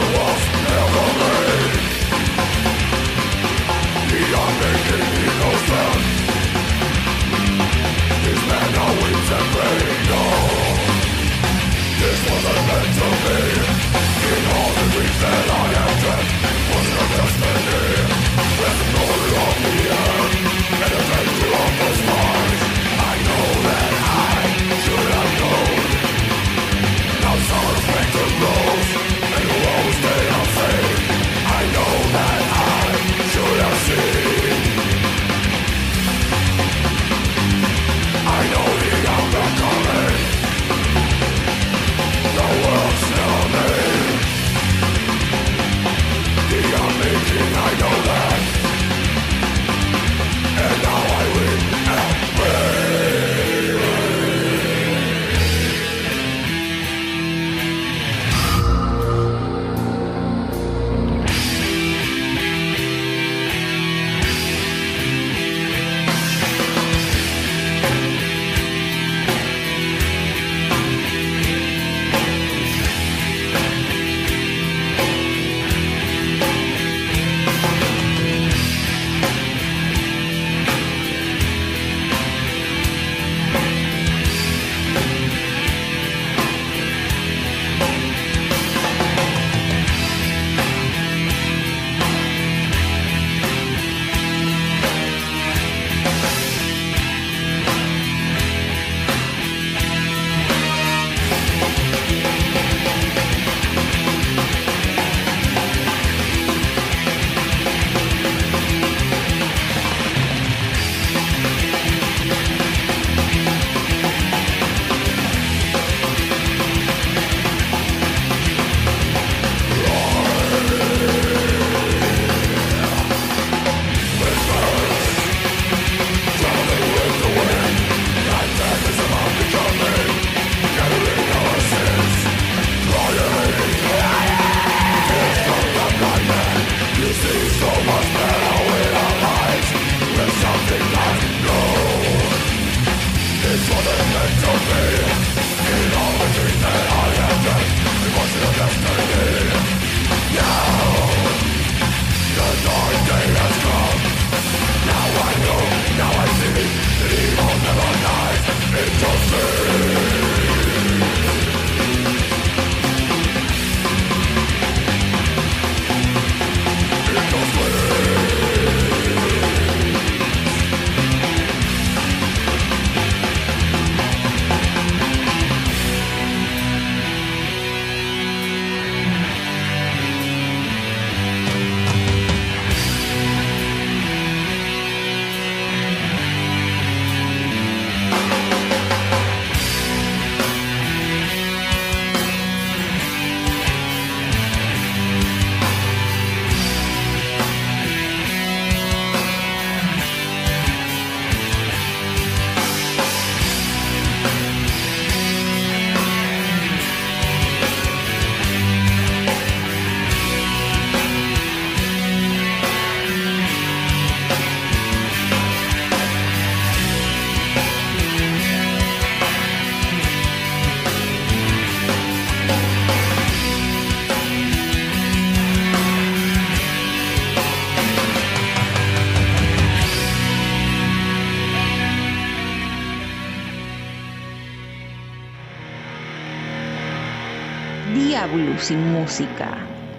Diablo sin música.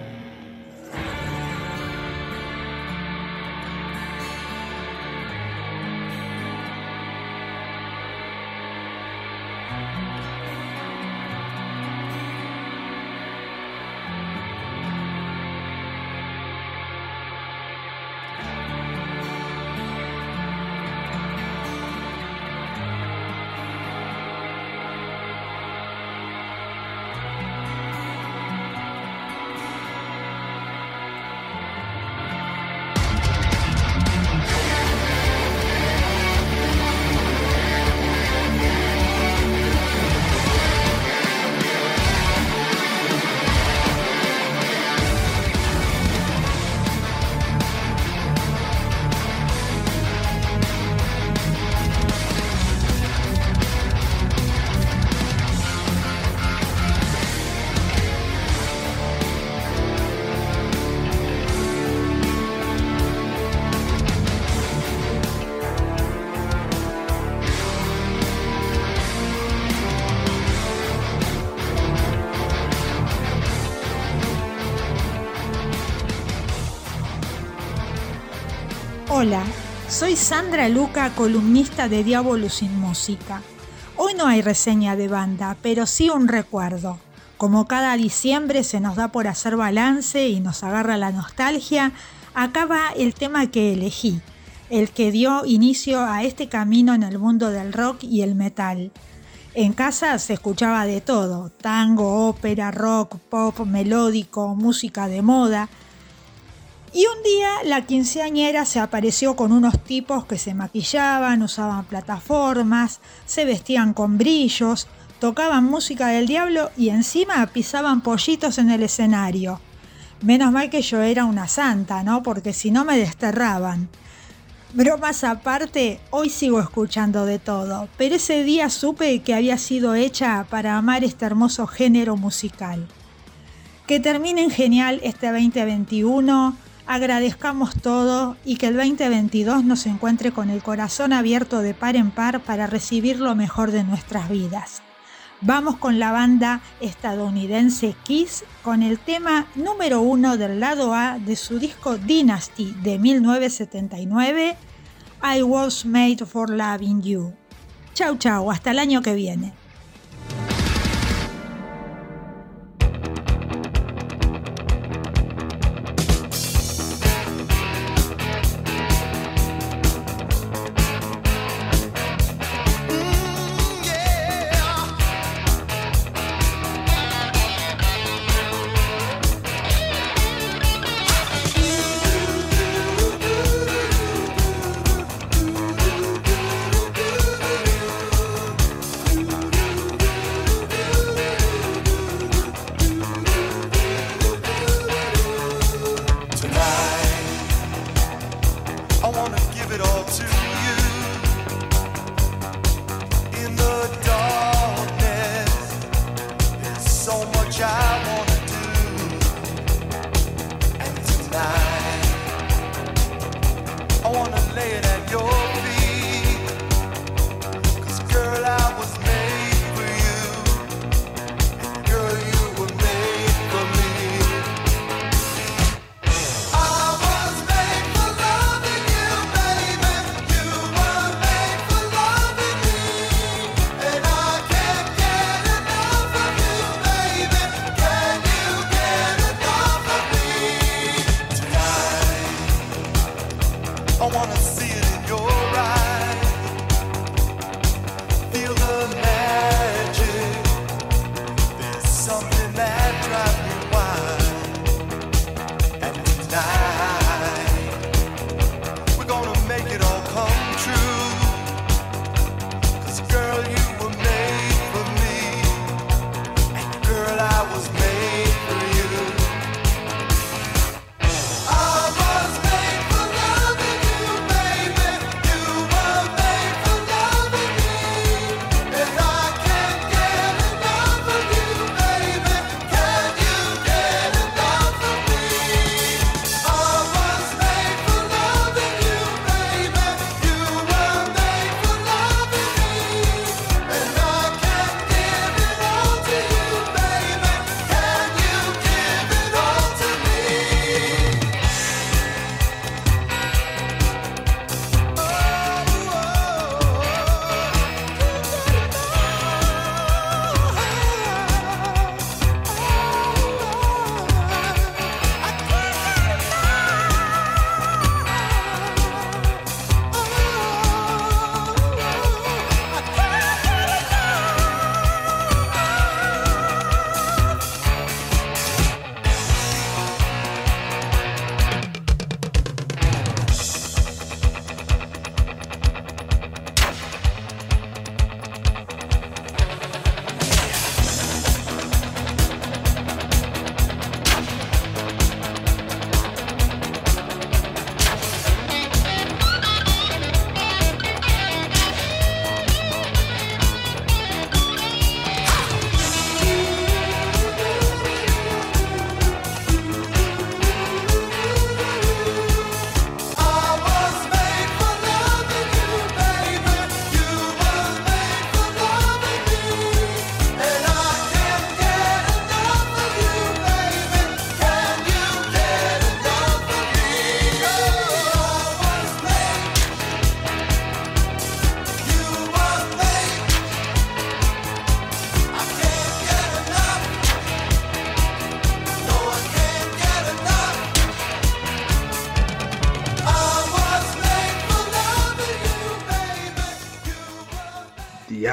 Hola, soy Sandra Luca, columnista de Diablo sin música. Hoy no hay reseña de banda, pero sí un recuerdo. Como cada diciembre se nos da por hacer balance y nos agarra la nostalgia, acá va el tema que elegí, el que dio inicio a este camino en el mundo del rock y el metal. En casa se escuchaba de todo, tango, ópera, rock, pop, melódico, música de moda. Y un día la quinceañera se apareció con unos tipos que se maquillaban, usaban plataformas, se vestían con brillos, tocaban música del diablo y encima pisaban pollitos en el escenario. Menos mal que yo era una santa, ¿no? Porque si no me desterraban. Bromas aparte, hoy sigo escuchando de todo, pero ese día supe que había sido hecha para amar este hermoso género musical. Que terminen genial este veinte veintiuno. Agradezcamos todo y que el veinte veintidós nos encuentre con el corazón abierto de par en par para recibir lo mejor de nuestras vidas. Vamos con la banda estadounidense Kiss con el tema número uno del lado A de su disco Dynasty de mil novecientos setenta y nueve, I Was Made for Loving You. Chau chau, hasta el año que viene. Thank you.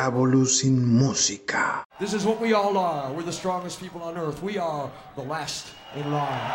Diablo sin música. This is what we all are. We're the strongest people on earth. We are the last in line.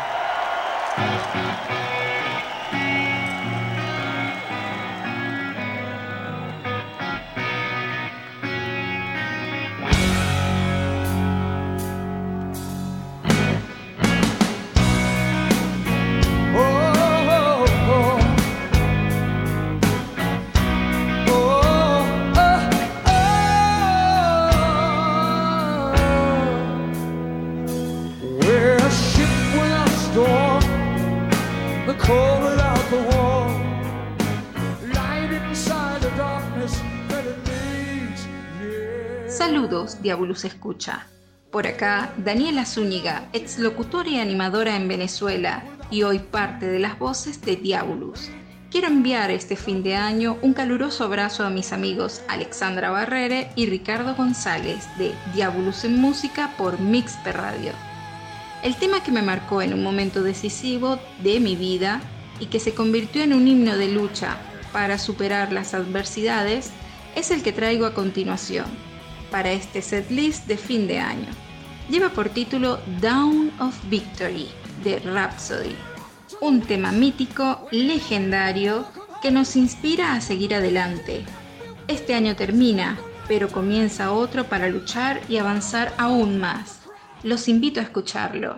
Saludos, Diabolus Escucha. Por acá, Daniela Zúñiga, exlocutora y animadora en Venezuela y hoy parte de las voces de Diabolus. Quiero enviar este fin de año un caluroso abrazo a mis amigos Alexandra Barrere y Ricardo González de Diabolus en Música por Mixpe Radio. El tema que me marcó en un momento decisivo de mi vida y que se convirtió en un himno de lucha para superar las adversidades es el que traigo a continuación para este setlist de fin de año. Lleva por título Dawn of Victory de Rhapsody, un tema mítico, legendario, que nos inspira a seguir adelante. Este año termina, pero comienza otro para luchar y avanzar aún más. Los invito a escucharlo.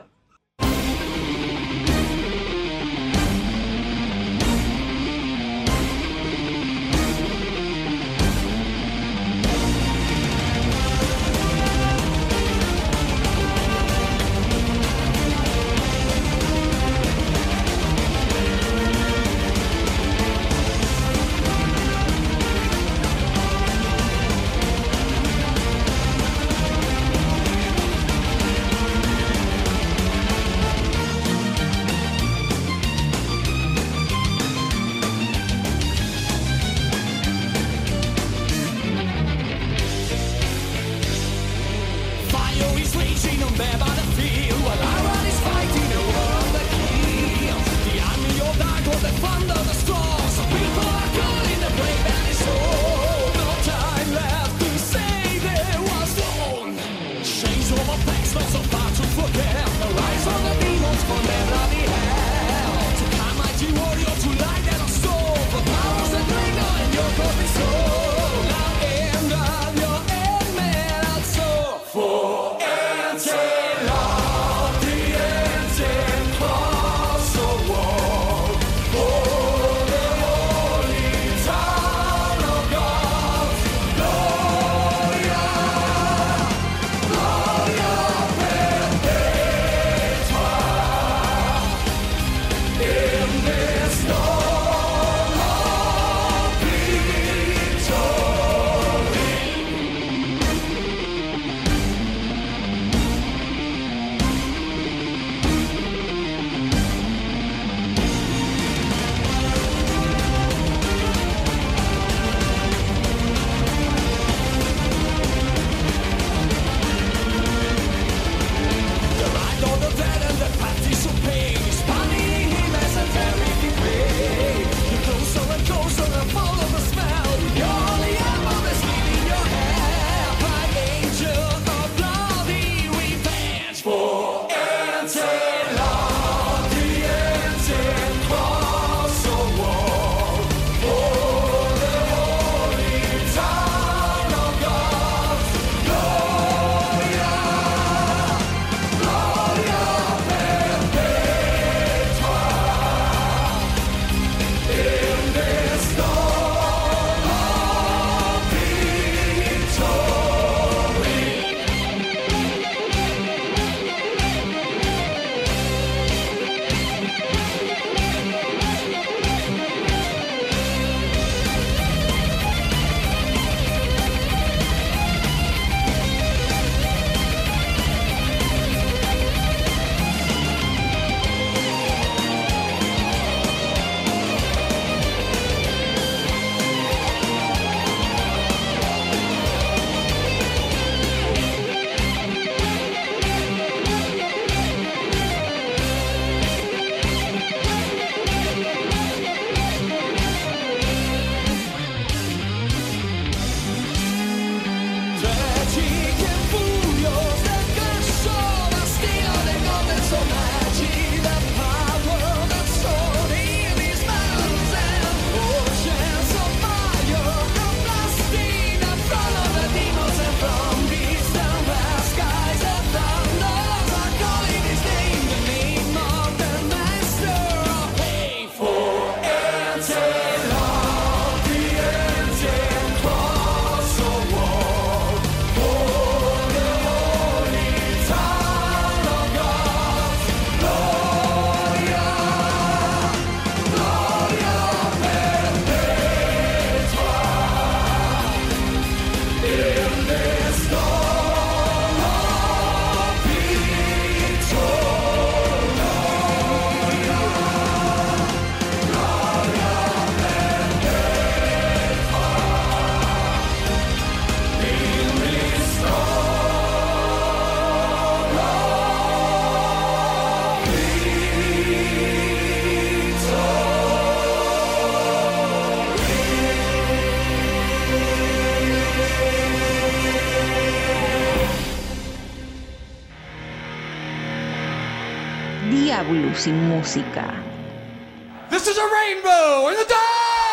Diabolus sin música. This is a rainbow in the dark!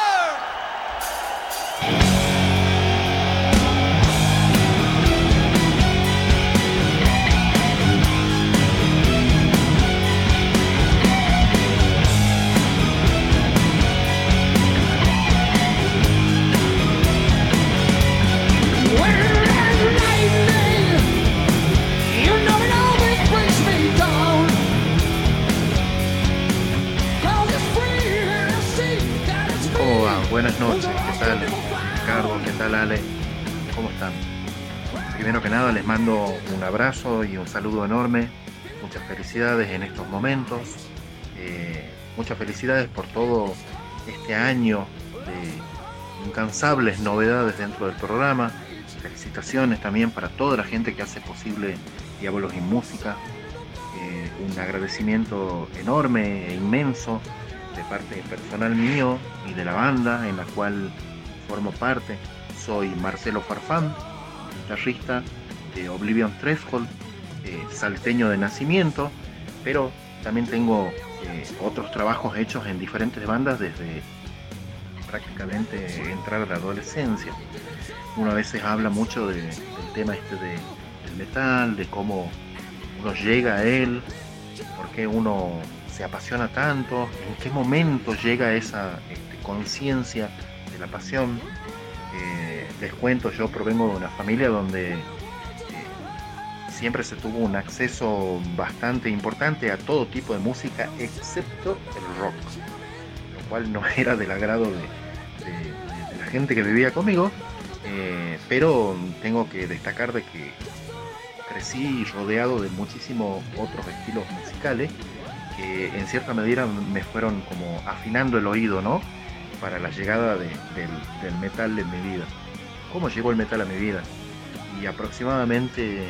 Buenas noches, ¿qué tal Ricardo? ¿Qué tal Ale? ¿Cómo están? Primero que nada les mando un abrazo y un saludo enorme, muchas felicidades en estos momentos, eh, muchas felicidades por todo este año de incansables novedades dentro del programa, felicitaciones también para toda la gente que hace posible Diabolos y Música, eh, un agradecimiento enorme e inmenso de parte personal mío y de la banda en la cual formo parte. Soy Marcelo Farfán, guitarrista de Oblivion Threshold, eh, salteño de nacimiento, pero también tengo eh, otros trabajos hechos en diferentes bandas desde prácticamente entrar a la adolescencia. Uno a veces habla mucho de, del tema este de, del metal, de cómo uno llega a él, por qué uno se apasiona tanto, en qué momento llega esa este, conciencia de la pasión. Eh, les cuento, yo provengo de una familia donde eh, siempre se tuvo un acceso bastante importante a todo tipo de música excepto el rock, lo cual no era del agrado de, de, de la gente que vivía conmigo, eh, pero tengo que destacar de que crecí rodeado de muchísimos otros estilos musicales que en cierta medida me fueron como afinando el oído, ¿no? Para la llegada de, del, del metal en mi vida. ¿Cómo llegó el metal a mi vida? Y aproximadamente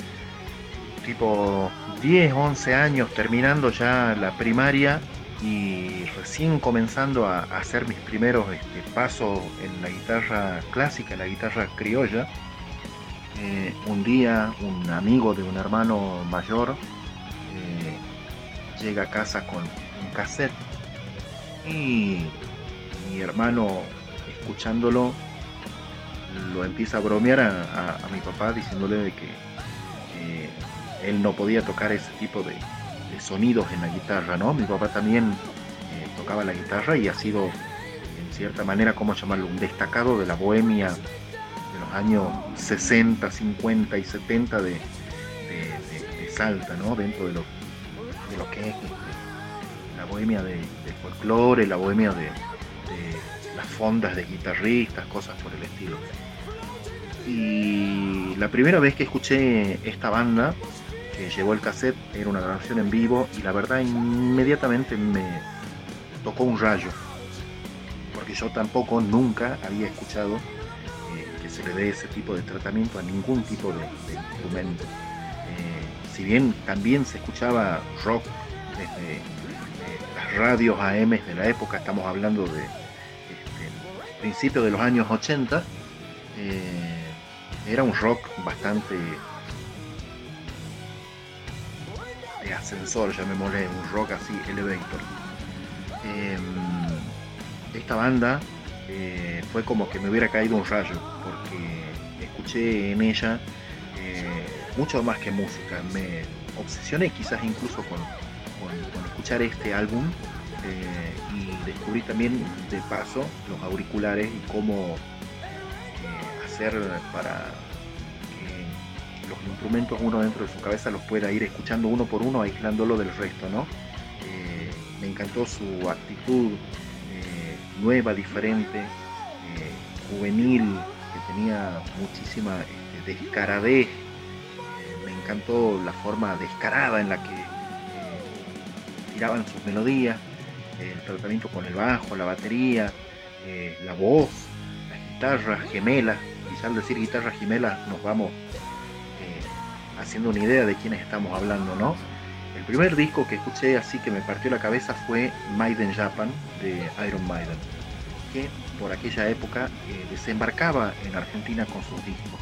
tipo diez, once años terminando ya la primaria y recién comenzando a, a hacer mis primeros este, pasos en la guitarra clásica, la guitarra criolla. Eh, un día un amigo de un hermano mayor eh, llega a casa con un cassette y mi hermano, escuchándolo, lo empieza a bromear a, a, a mi papá diciéndole de que eh, él no podía tocar ese tipo de, de sonidos en la guitarra, ¿no? Mi papá también eh, tocaba la guitarra y ha sido en cierta manera, ¿cómo llamarlo?, un destacado de la bohemia de los años sesenta, cincuenta y setenta de, de, de, de Salta, ¿no? Dentro de lo de lo que es este, la bohemia de, de folclore, la bohemia de, de las fondas de guitarristas, cosas por el estilo. Y la primera vez que escuché esta banda que llevó el cassette era una grabación en vivo y la verdad inmediatamente me tocó un rayo, porque yo tampoco nunca había escuchado eh, que se le dé ese tipo de tratamiento a ningún tipo de, de instrumento. Si bien también se escuchaba rock desde eh, las radios A M de la época, estamos hablando de este, principios de los años ochenta, eh, era un rock bastante de ascensor, llamémosle, un rock así, elevator. Eh, esta banda eh, fue como que me hubiera caído un rayo, porque escuché en ella eh, mucho más que música, me obsesioné quizás incluso con, con, con escuchar este álbum eh, y descubrí también de paso los auriculares y cómo eh, hacer para que los instrumentos uno dentro de su cabeza los pueda ir escuchando uno por uno, aislándolo del resto, ¿no? Eh, me encantó su actitud eh, nueva, diferente, eh, juvenil, que tenía muchísima este, descaradez. Me encantó la forma descarada en la que eh, tiraban sus melodías, eh, el tratamiento con el bajo, la batería, eh, la voz, las guitarras gemelas. Quizás al decir guitarras gemelas nos vamos eh, haciendo una idea de quiénes estamos hablando, ¿no? El primer disco que escuché así que me partió la cabeza fue Made in Japan de Iron Maiden, que por aquella época eh, desembarcaba en Argentina con sus discos.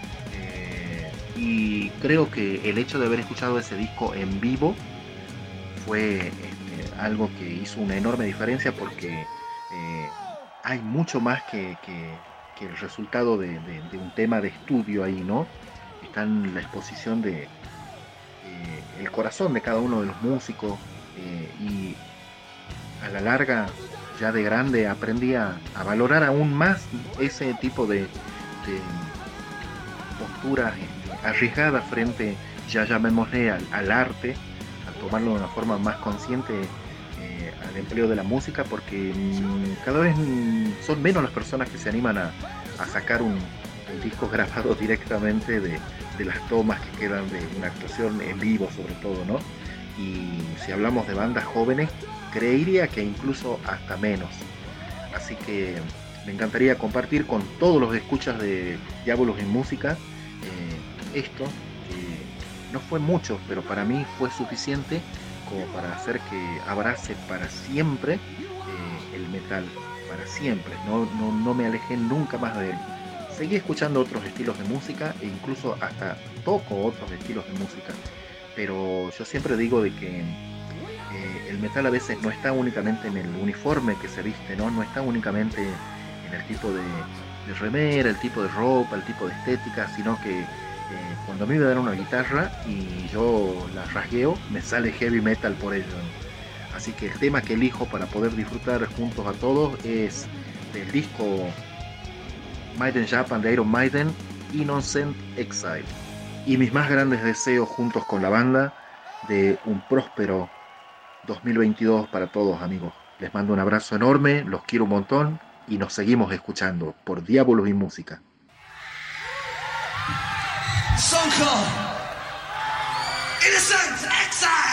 Y creo que el hecho de haber escuchado ese disco en vivo fue este, algo que hizo una enorme diferencia porque eh, hay mucho más que, que, que el resultado de, de, de un tema de estudio ahí, ¿no? Está en la exposición de eh, el corazón de cada uno de los músicos eh, y a la larga, ya de grande, aprendí a, a valorar aún más ese tipo de, de posturas este, arriesgadas frente, ya llamémosle al, al arte, a tomarlo de una forma más consciente eh, al empleo de la música, porque mmm, cada vez mmm, son menos las personas que se animan a, a sacar un, un disco grabado directamente de, de las tomas que quedan de una actuación en vivo, sobre todo, ¿no? Y si hablamos de bandas jóvenes, creería que incluso hasta menos. Así que me encantaría compartir con todos los escuchas de Diabolus en Música eh, esto, que no fue mucho, pero para mí fue suficiente como para hacer que abrace para siempre eh, el metal, para siempre, no, no, no me alejé nunca más de él. Seguí escuchando otros estilos de música e incluso hasta toco otros estilos de música, pero yo siempre digo de que eh, el metal a veces no está únicamente en el uniforme que se viste, no, no está únicamente en el tipo de, de remera, el tipo de ropa, el tipo de estética, sino que eh, cuando a mí me dan una guitarra y yo la rasgueo, me sale heavy metal por ello. Así que el tema que elijo para poder disfrutar juntos a todos es del disco Maiden Japan de Iron Maiden, Innocent Exile. Y mis más grandes deseos juntos con la banda de un próspero dos mil veintidós para todos, amigos. Les mando un abrazo enorme, los quiero un montón y nos seguimos escuchando por Diabolus y Música. Song called Innocent Exile.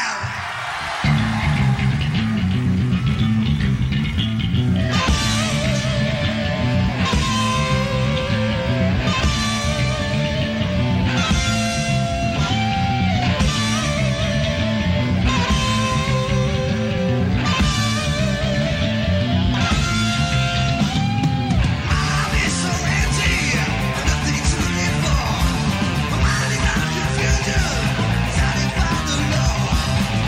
Confusion, satisfied the law.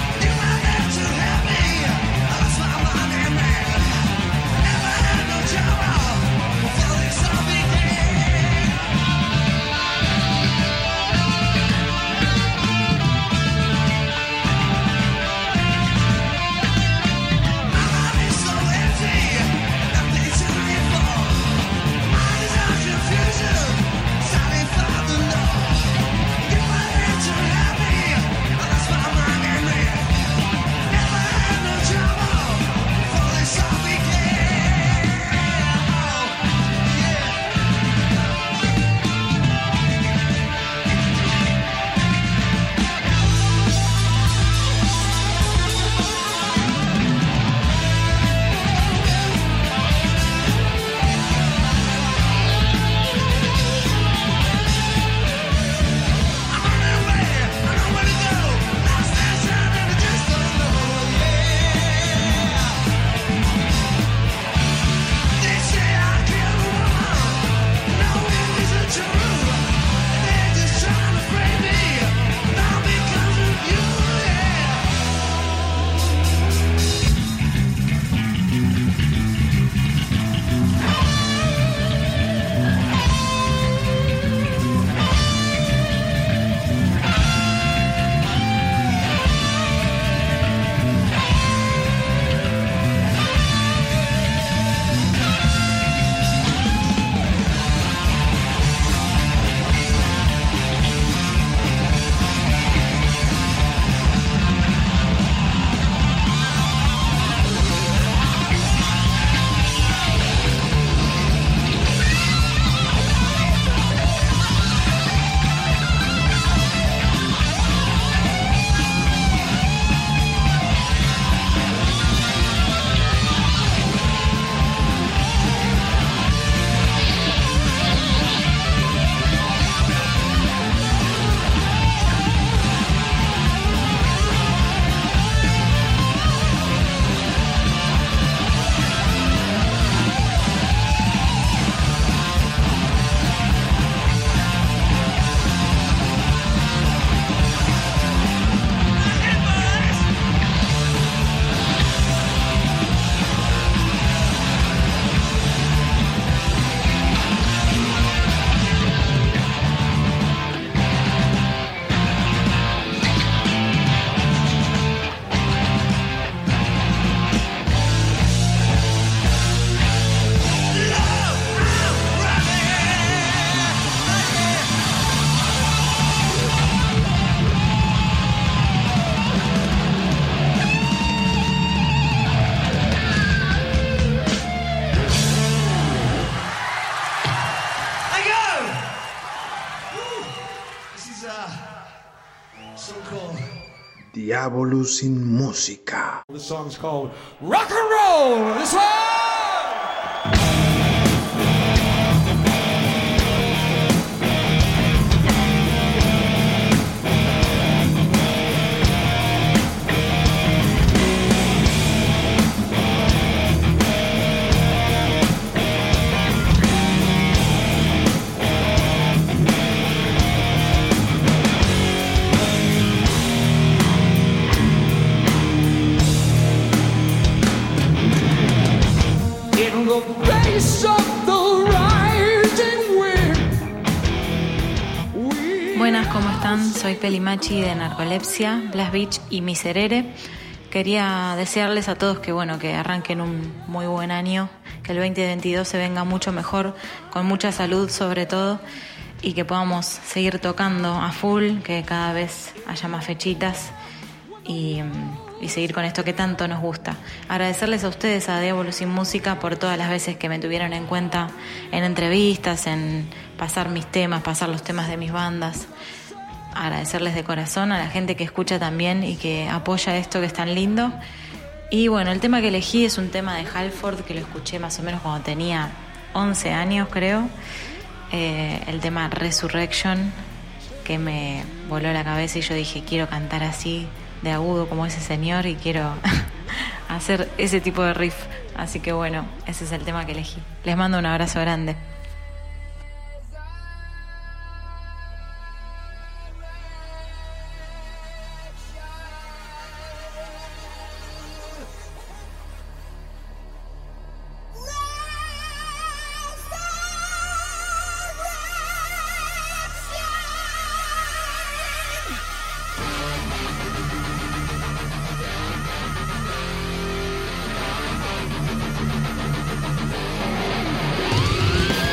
Diabolus sin música. The song's called Rock and Roll. This one. Buenas, ¿cómo están? Soy Pelimachi de Narcolepsia, Blast Beach y Miserere. Quería desearles a todos que bueno, que arranquen un muy buen año, que el veinte veintidós se venga mucho mejor, con mucha salud sobre todo, y que podamos seguir tocando a full, que cada vez haya más fechitas y, y seguir con esto que tanto nos gusta. Agradecerles a ustedes, a Diabolus sin música, por todas las veces que me tuvieron en cuenta en entrevistas, en pasar mis temas, pasar los temas de mis bandas. Agradecerles de corazón a la gente que escucha también y que apoya esto que es tan lindo. Y bueno, el tema que elegí es un tema de Halford que lo escuché más o menos cuando tenía once años, creo. Eh, el tema Resurrection, que me voló la cabeza y yo dije, quiero cantar así de agudo como ese señor y quiero hacer ese tipo de riff. Así que bueno, ese es el tema que elegí. Les mando un abrazo grande. Resurrection.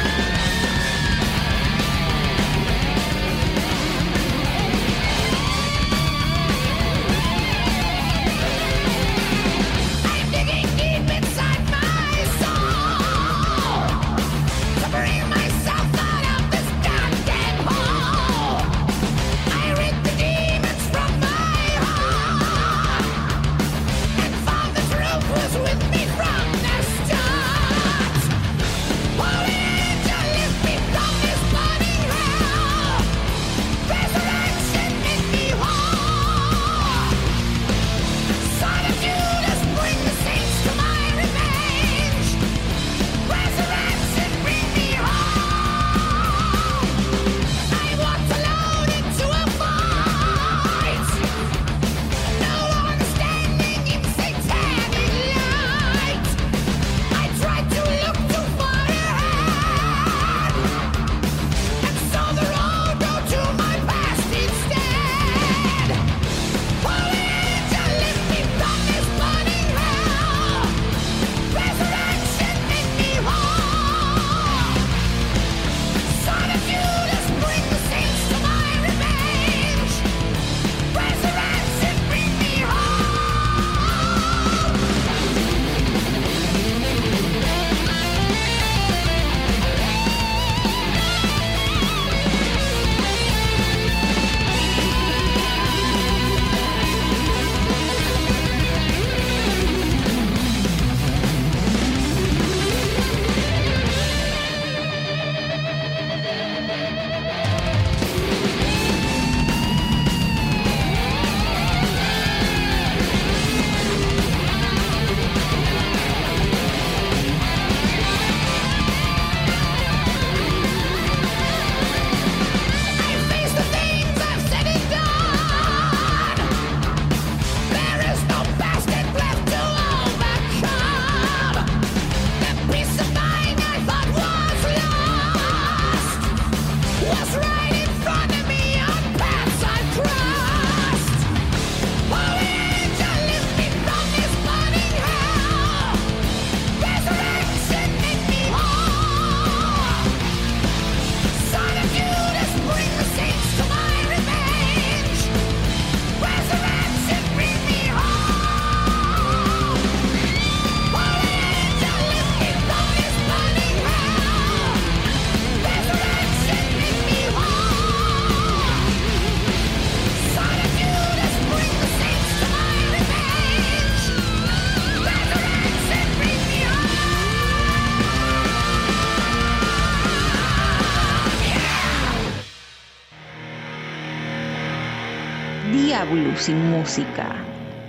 Diabolus sin música.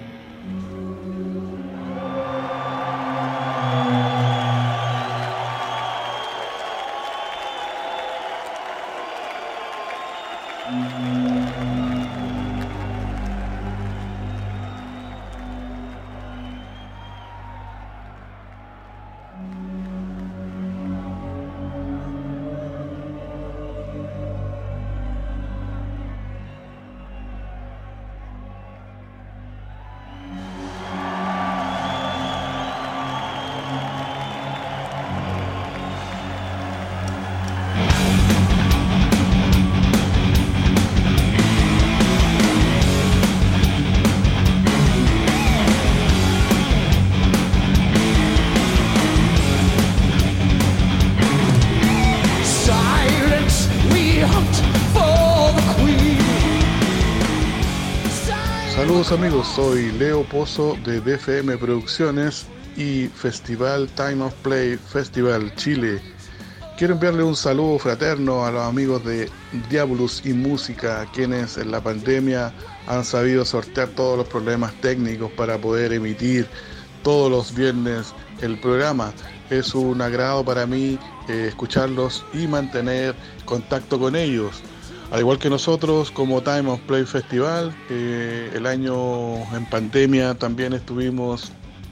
Saludos amigos, soy Leo Pozo de D F M Producciones y Festival Time of Play Festival Chile. Quiero enviarle un saludo fraterno a los amigos de Diabolus y Música, quienes en la pandemia han sabido sortear todos los problemas técnicos para poder emitir todos los viernes el programa. Es un agrado para mí eh, escucharlos y mantener contacto con ellos. Al igual que nosotros, como Time of Play Festival, eh, el año en pandemia también estuvimos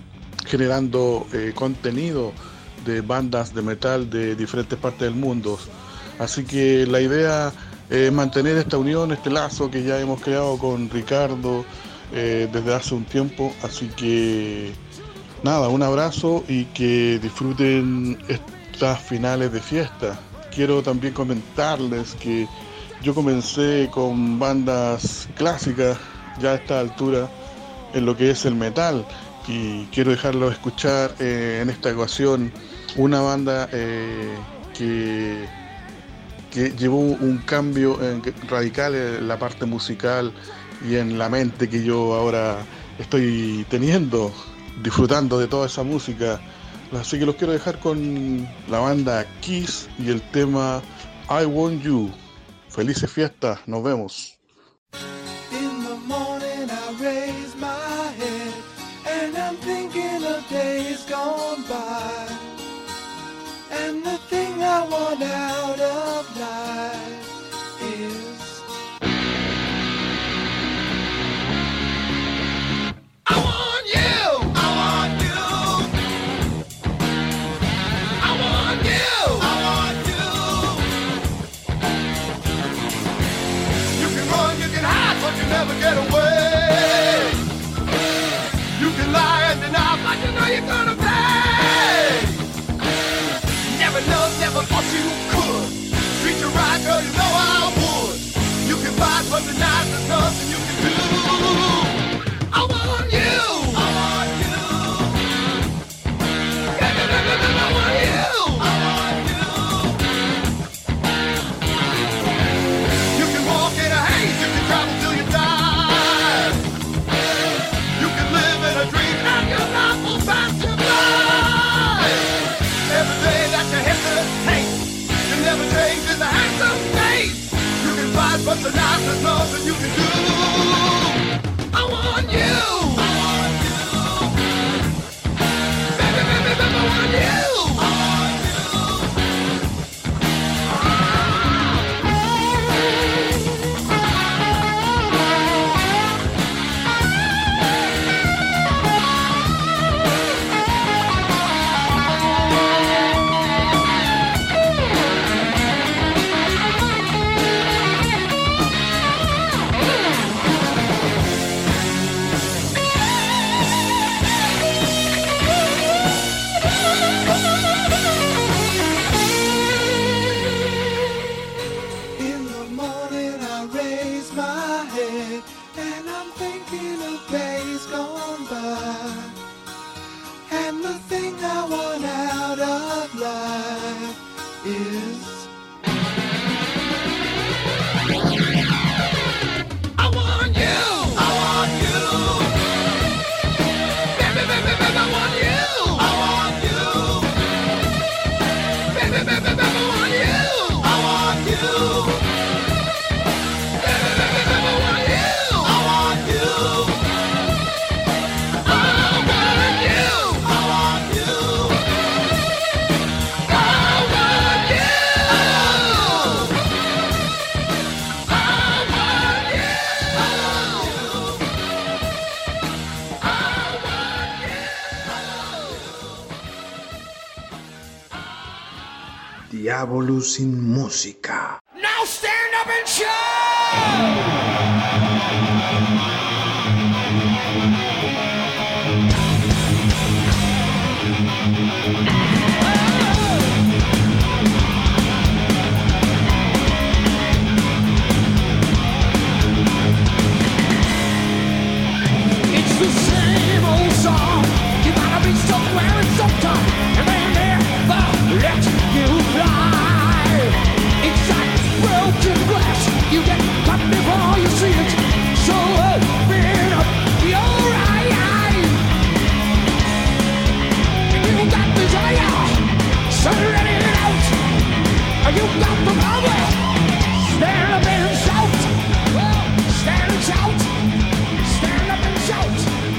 generando eh, contenido de bandas de metal de diferentes partes del mundo. Así que la idea es mantener esta unión, este lazo que ya hemos creado con Ricardo eh, desde hace un tiempo. Así que nada, un abrazo y que disfruten estas finales de fiesta. Quiero también comentarles que yo comencé con bandas clásicas ya a esta altura en lo que es el metal y quiero dejarlo escuchar eh, en esta ocasión una banda eh, que, que llevó un cambio en, radical en la parte musical y en la mente que yo ahora estoy teniendo, disfrutando de toda esa música. Así que los quiero dejar con la banda Kiss y el tema I Want You. Felices fiestas, nos vemos. In the morning I raise my head and I'm thinking of days gone by, and the thing I want out of life is I want you, I want you, I want you, I want you. You can run, you can hide, but you never get away. You can lie and deny, but you know you're gonna pay. Never loved, never thought you could. Diabolus in Musica. Now stand up and shout! It's the same old song. You gotta be somewhere at some time, and they never let you fly. It's like broken glass. You get cut before you see it. So open up your eyes. You got desire, so let it out. You got the power. Stand up and shout. Stand and shout. Stand up and shout.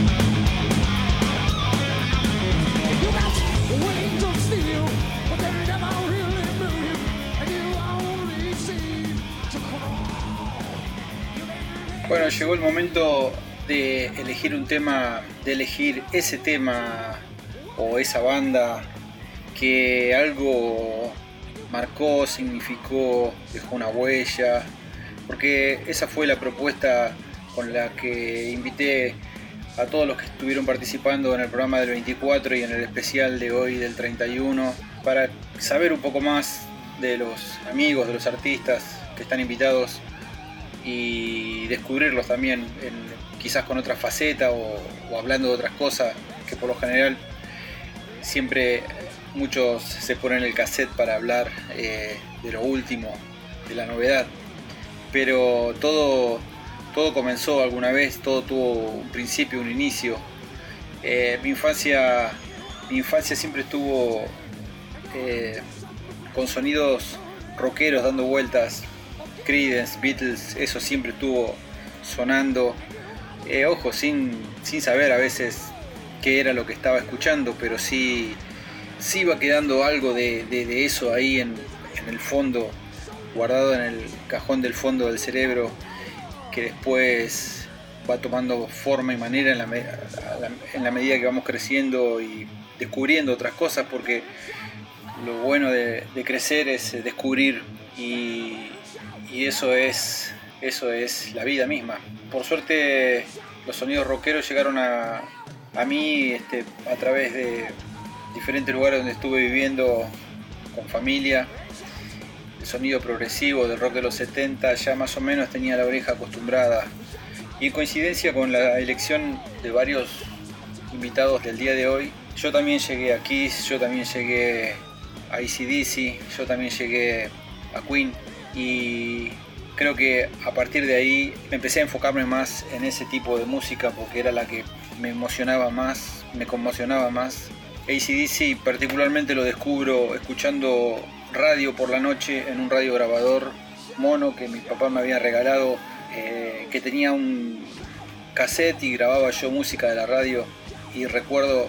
You got wings of steel, but they never really move. And you only seem to crawl. Bueno, llegó el momento de elegir un tema, de elegir ese tema o esa banda que algo marcó, significó, dejó una huella, porque esa fue la propuesta con la que invité a todos los que estuvieron participando en el programa del veinticuatro y en el especial de hoy del treinta y uno, para saber un poco más de los amigos, de los artistas que están invitados y descubrirlos también, en, quizás con otra faceta o, o hablando de otras cosas que por lo general siempre muchos se ponen el cassette para hablar eh, de lo último, de la novedad, pero todo, todo comenzó alguna vez, todo tuvo un principio, un inicio. Eh, mi infancia, mi infancia siempre estuvo eh, con sonidos rockeros dando vueltas. Creedence, Beatles, eso siempre estuvo sonando. Eh, ojo, sin, sin saber a veces qué era lo que estaba escuchando, pero sí, sí iba quedando algo de, de, de eso ahí en, en el fondo, guardado en el cajón del fondo del cerebro, que después va tomando forma y manera en la, en la medida que vamos creciendo y descubriendo otras cosas, porque lo bueno de, de crecer es descubrir, y, y eso es, eso es la vida misma. Por suerte los sonidos rockeros llegaron a, a mí este, a través de diferentes lugares donde estuve viviendo con familia. El sonido progresivo del rock de los setenta ya más o menos tenía la oreja acostumbrada, y en coincidencia con la elección de varios invitados del día de hoy, yo también llegué a Kiss, yo también llegué a A C D C, yo también llegué a Queen, y creo que a partir de ahí empecé a enfocarme más en ese tipo de música porque era la que me emocionaba más, me conmocionaba más. A C D C particularmente lo descubro escuchando radio por la noche en un radio grabador mono que mi papá me había regalado, eh, que tenía un cassette y grababa yo música de la radio, y recuerdo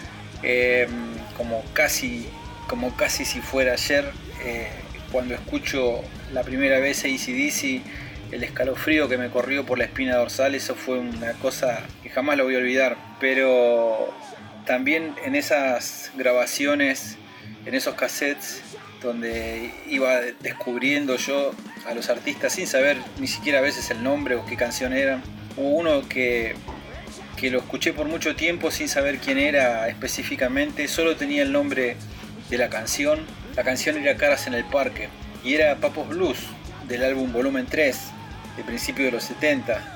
eh, como casi como casi si fuera ayer, eh, cuando escucho la primera vez A C D C, el escalofrío que me corrió por la espina dorsal, eso fue una cosa que jamás lo voy a olvidar. Pero también en esas grabaciones, en esos cassettes, donde iba descubriendo yo a los artistas sin saber ni siquiera a veces el nombre o qué canción eran. Hubo uno que, que lo escuché por mucho tiempo sin saber quién era específicamente, solo tenía el nombre de la canción. La canción era Caras en el Parque y era Pappo's Blues del álbum Volumen tres de principios de los setenta,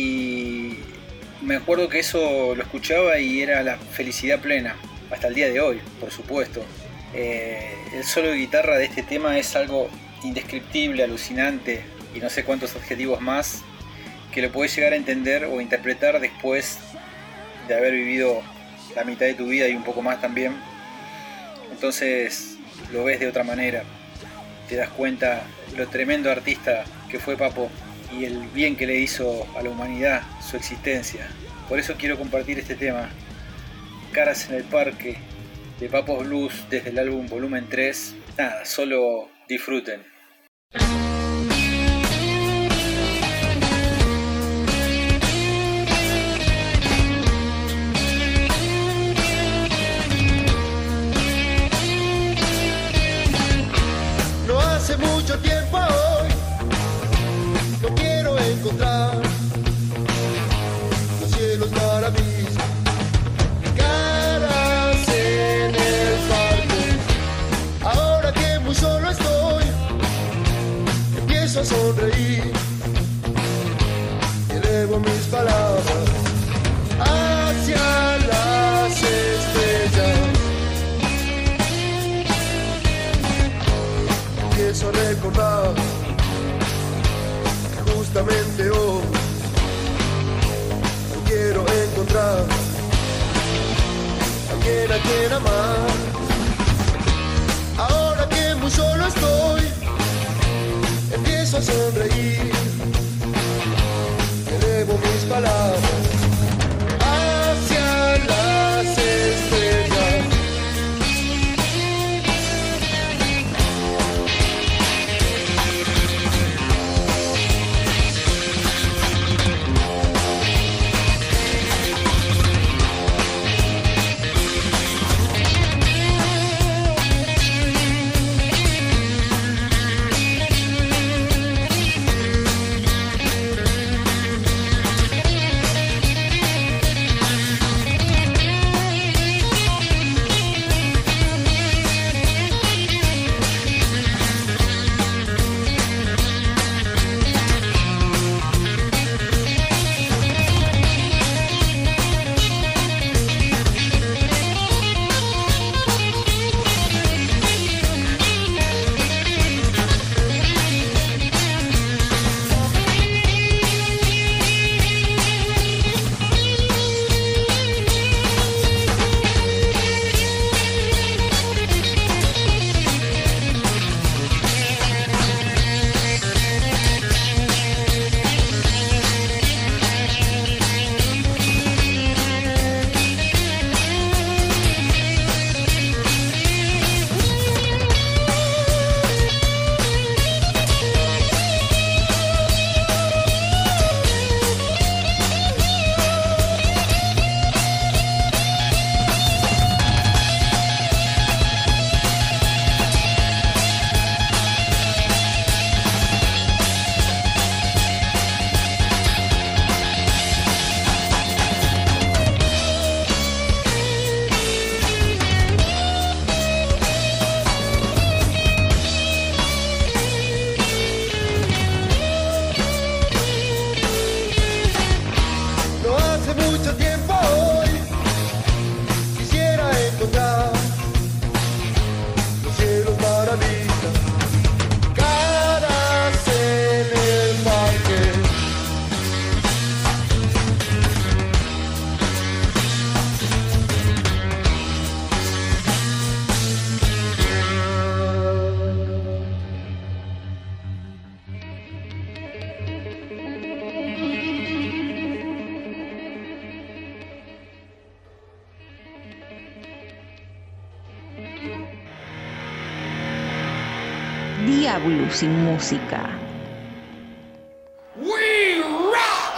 y me acuerdo que eso lo escuchaba y era la felicidad plena, hasta el día de hoy, por supuesto. Eh, el solo de guitarra de este tema es algo indescriptible, alucinante, y no sé cuántos adjetivos más, que lo podés llegar a entender o interpretar después de haber vivido la mitad de tu vida y un poco más también. Entonces lo ves de otra manera, te das cuenta lo tremendo artista que fue Pappo y el bien que le hizo a la humanidad su existencia. Por eso quiero compartir este tema, Caras en el Parque, de Pappo's Blues, desde el álbum Volumen tres. Nada, solo disfruten. sonreír. Elevo mis palabras hacia las estrellas. Empiezo a recordar que justamente hoy yo quiero encontrar alguien a quien amar. Ahora que muy solo estoy, empiezo a sonreír. Elevo mis palabras hacia las estrellas. Diablo sin música. We rock!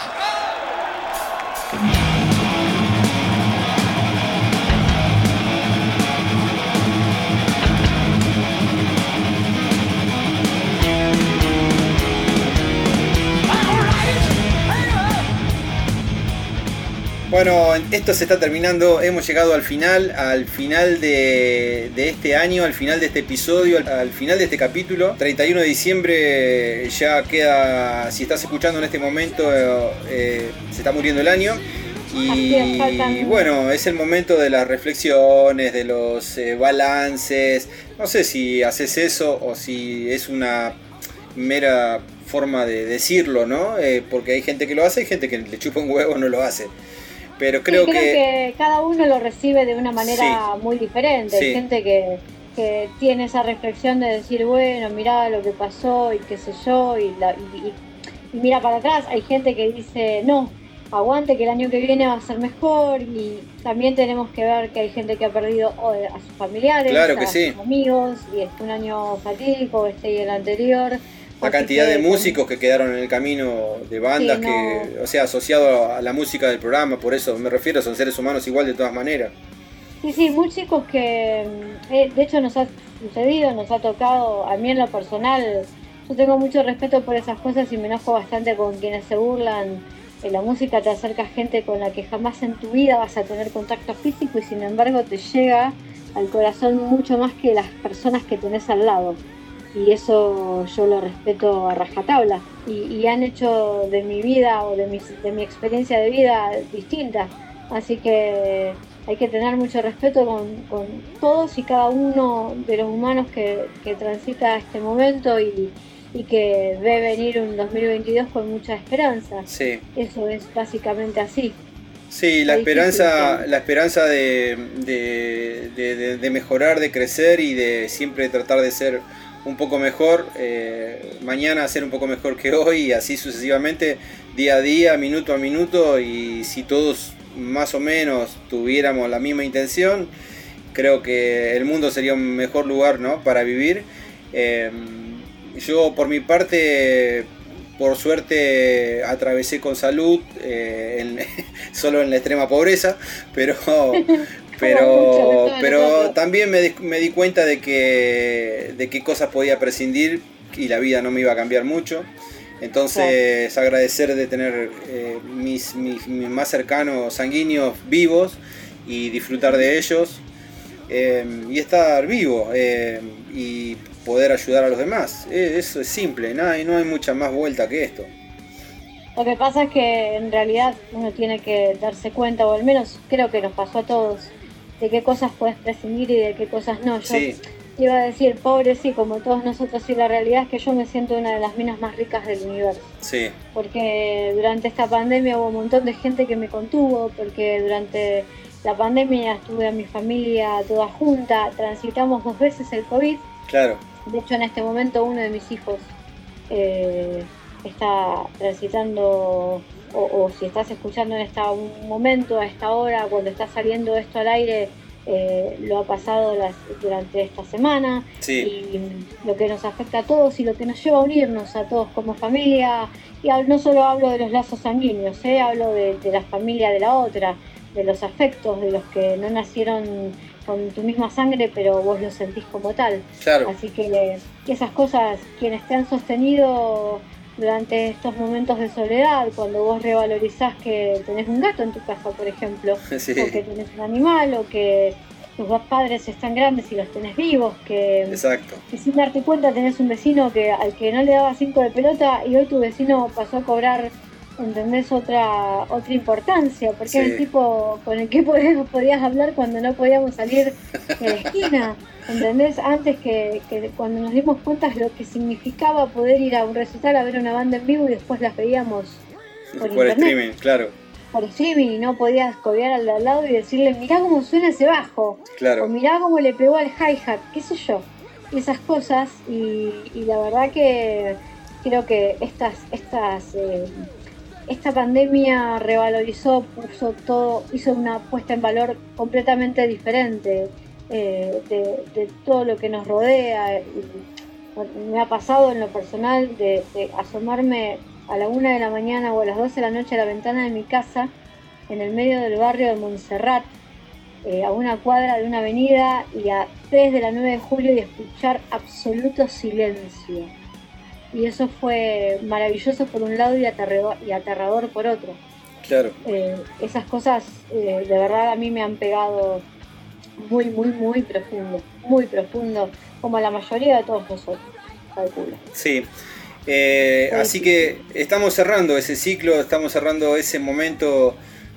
Bueno, esto se está terminando, hemos llegado al final, al final de, de este año, al final de este episodio, al, al final de este capítulo. treinta y uno de diciembre ya queda, si estás escuchando en este momento, eh, se está muriendo el año. Y, y bueno, es el momento de las reflexiones, de los eh, balances. No sé si haces eso o si es una mera forma de decirlo, ¿no? Eh, porque hay gente que lo hace y gente que le chupa un huevo no lo hace. Pero creo, sí, creo que... que cada uno lo recibe de una manera sí. muy diferente. Sí. Hay gente que, que tiene esa reflexión de decir, bueno, mirá lo que pasó y qué sé yo, y, la, y, y mira para atrás. Hay gente que dice, no, aguante que el año que viene va a ser mejor. Y también tenemos que ver que hay gente que ha perdido a sus familiares, claro que a sí. sus amigos, y es un año fatídico, este y el anterior. La cantidad que, de músicos que quedaron en el camino, de bandas, sí, no. que, o sea, asociado a la música del programa, por eso me refiero, son seres humanos igual de todas maneras. Sí, sí, músicos que, eh, de hecho nos ha sucedido, nos ha tocado, a mí en lo personal, yo tengo mucho respeto por esas cosas y me enojo bastante con quienes se burlan. En la música te acerca gente con la que jamás en tu vida vas a tener contacto físico y sin embargo te llega al corazón mucho más que las personas que tenés al lado. y eso yo lo respeto a rajatabla, y, y han hecho de mi vida o de mi, de mi experiencia de vida distinta, así que hay que tener mucho respeto con, con todos y cada uno de los humanos que, que transita este momento y, y que ve venir un dos mil veintidós con mucha esperanza. Sí. Eso es básicamente así. Sí, la esperanza, la esperanza de, de, de, de mejorar, de crecer y de siempre tratar de ser un poco mejor, eh, mañana ser un poco mejor que hoy y así sucesivamente, día a día, minuto a minuto, y si todos más o menos tuviéramos la misma intención, creo que el mundo sería un mejor lugar, ¿no?, para vivir. Eh, yo por mi parte, por suerte atravesé con salud, eh, en, solo en la extrema pobreza, pero... Pero, pero también me di, me di cuenta de que de qué cosas podía prescindir y la vida no me iba a cambiar mucho. Entonces sí, agradecer de tener eh, mis, mis, mis más cercanos sanguíneos vivos y disfrutar de ellos, eh, y estar vivo eh, y poder ayudar a los demás. Eh, eso es simple, no hay, no hay mucha más vuelta que esto. Lo que pasa es que en realidad uno tiene que darse cuenta, o al menos creo que nos pasó a todos, de qué cosas puedes prescindir y de qué cosas no. Yo sí. iba a decir, pobre sí, como todos nosotros, y la realidad es que yo me siento una de las minas más ricas del universo. Sí. Porque durante esta pandemia hubo un montón de gente que me contuvo, porque durante la pandemia estuve a mi familia toda junta, transitamos dos veces el COVID. Claro. De hecho, en este momento uno de mis hijos eh, está transitando... O, o si estás escuchando en este momento, a esta hora, cuando está saliendo esto al aire, eh, lo ha pasado las, durante esta semana. Sí. Y lo que nos afecta a todos y lo que nos lleva a unirnos a todos como familia. Y no solo hablo de los lazos sanguíneos, ¿eh? Hablo de, de la familia de la otra, de los afectos, de los que no nacieron con tu misma sangre, pero vos lo sentís como tal. Claro. Así que, que esas cosas, quienes te han sostenido durante estos momentos de soledad, cuando vos revalorizás que tenés un gato en tu casa, por ejemplo, sí, o que tenés un animal, o que tus dos padres están grandes y los tenés vivos, que, Exacto. que sin darte cuenta tenés un vecino que al que no le daba cinco de pelota y hoy tu vecino pasó a cobrar, ¿entendés?, otra otra importancia, porque sí. era el tipo con el que podías hablar cuando no podíamos salir de la esquina. ¿Entendés? Antes que, que cuando nos dimos cuenta de lo que significaba poder ir a un recital a ver una banda en vivo y después las veíamos por, por internet, streaming, claro. por streaming, y no podías codear al de al lado y decirle, mirá cómo suena ese bajo, claro. o mirá cómo le pegó al hi-hat, qué sé yo, esas cosas, y, y la verdad que creo que estas, estas eh, esta pandemia revalorizó, puso todo, hizo una puesta en valor completamente diferente. Eh, de, de todo lo que nos rodea. Y me ha pasado en lo personal de, de asomarme a la una de la mañana o a las doce de la noche a la ventana de mi casa en el medio del barrio de Montserrat, eh, a una cuadra de una avenida y a tres de la nueve de julio, y escuchar absoluto silencio, y eso fue maravilloso por un lado y aterrador, y aterrador por otro. Claro. Eh, esas cosas eh, de verdad a mí me han pegado muy, muy, muy profundo, muy profundo, como la mayoría de todos nosotros, calculo. Sí, eh, así que estamos cerrando ese ciclo, estamos cerrando ese momento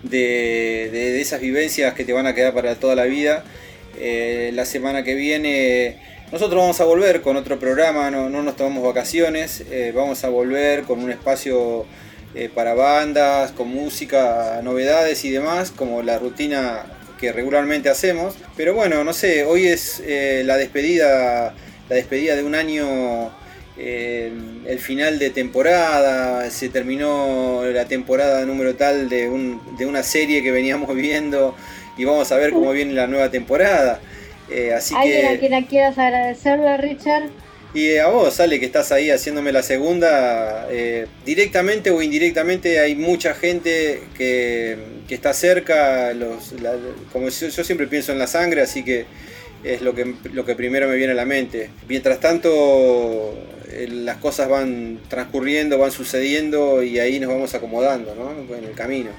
de, de, de esas vivencias que te van a quedar para toda la vida. Eh, la semana que viene nosotros vamos a volver con otro programa, no, no nos tomamos vacaciones, eh, vamos a volver con un espacio eh, para bandas, con música, novedades y demás, como la rutina que regularmente hacemos. Pero bueno, no sé, hoy es eh, la despedida la despedida de un año, eh, el final de temporada, se terminó la temporada número tal de, un, de una serie que veníamos viendo y vamos a ver cómo viene la nueva temporada. Eh, así ¿Alguien que, a quien quieras agradecerle, Richard? Y a vos, Ale, que estás ahí haciéndome la segunda, eh, directamente o indirectamente hay mucha gente que, que está cerca, los, la, como yo, yo siempre pienso en la sangre, así que es lo que, lo que primero me viene a la mente. Mientras tanto, eh, las cosas van transcurriendo, van sucediendo y ahí nos vamos acomodando, ¿no?, en el camino.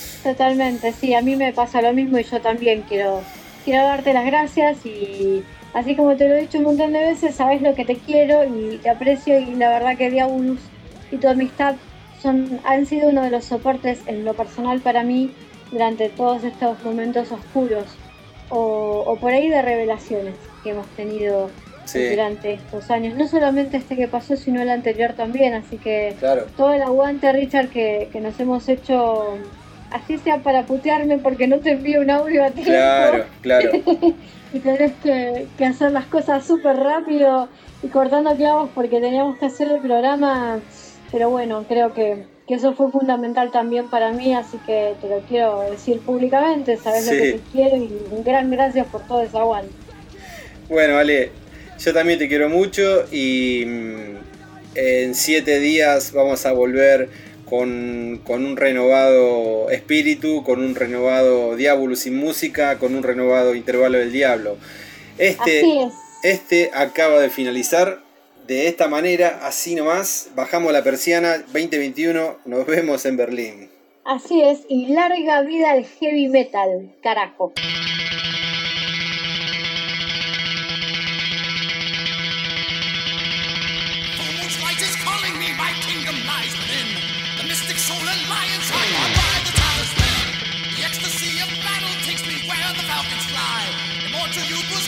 Totalmente, sí, a mí me pasa lo mismo y yo también quiero, quiero darte las gracias y Así como te lo he dicho un montón de veces, sabes lo que te quiero y te aprecio, y la verdad que Diabolus y tu amistad son, han sido uno de los soportes en lo personal para mí durante todos estos momentos oscuros o, o por ahí de revelaciones que hemos tenido sí. durante estos años. No solamente este que pasó, sino el anterior también, así que claro. todo el aguante, Richard, que, que nos hemos hecho, así sea para putearme porque no te envío un audio a tiempo. Claro, claro. Y tenés que, que hacer las cosas súper rápido y cortando clavos porque teníamos que hacer el programa, pero bueno, creo que, que eso fue fundamental también para mí, así que te lo quiero decir públicamente, sabes sí. lo que te quiero y un gran gracias por todo ese aguante. Bueno, Ale, yo también te quiero mucho y en siete días vamos a volver Con, con un renovado espíritu, con un renovado Diabolus sin música, con un renovado Intervalo del Diablo. Este, así es. Este acaba de finalizar de esta manera, así nomás. Bajamos la persiana, veinte veintiuno, nos vemos en Berlín. Así es, y larga vida al heavy metal, carajo. Soul and lions high on by the talisman. The ecstasy of battle takes me where the falcons fly. Immortal youth was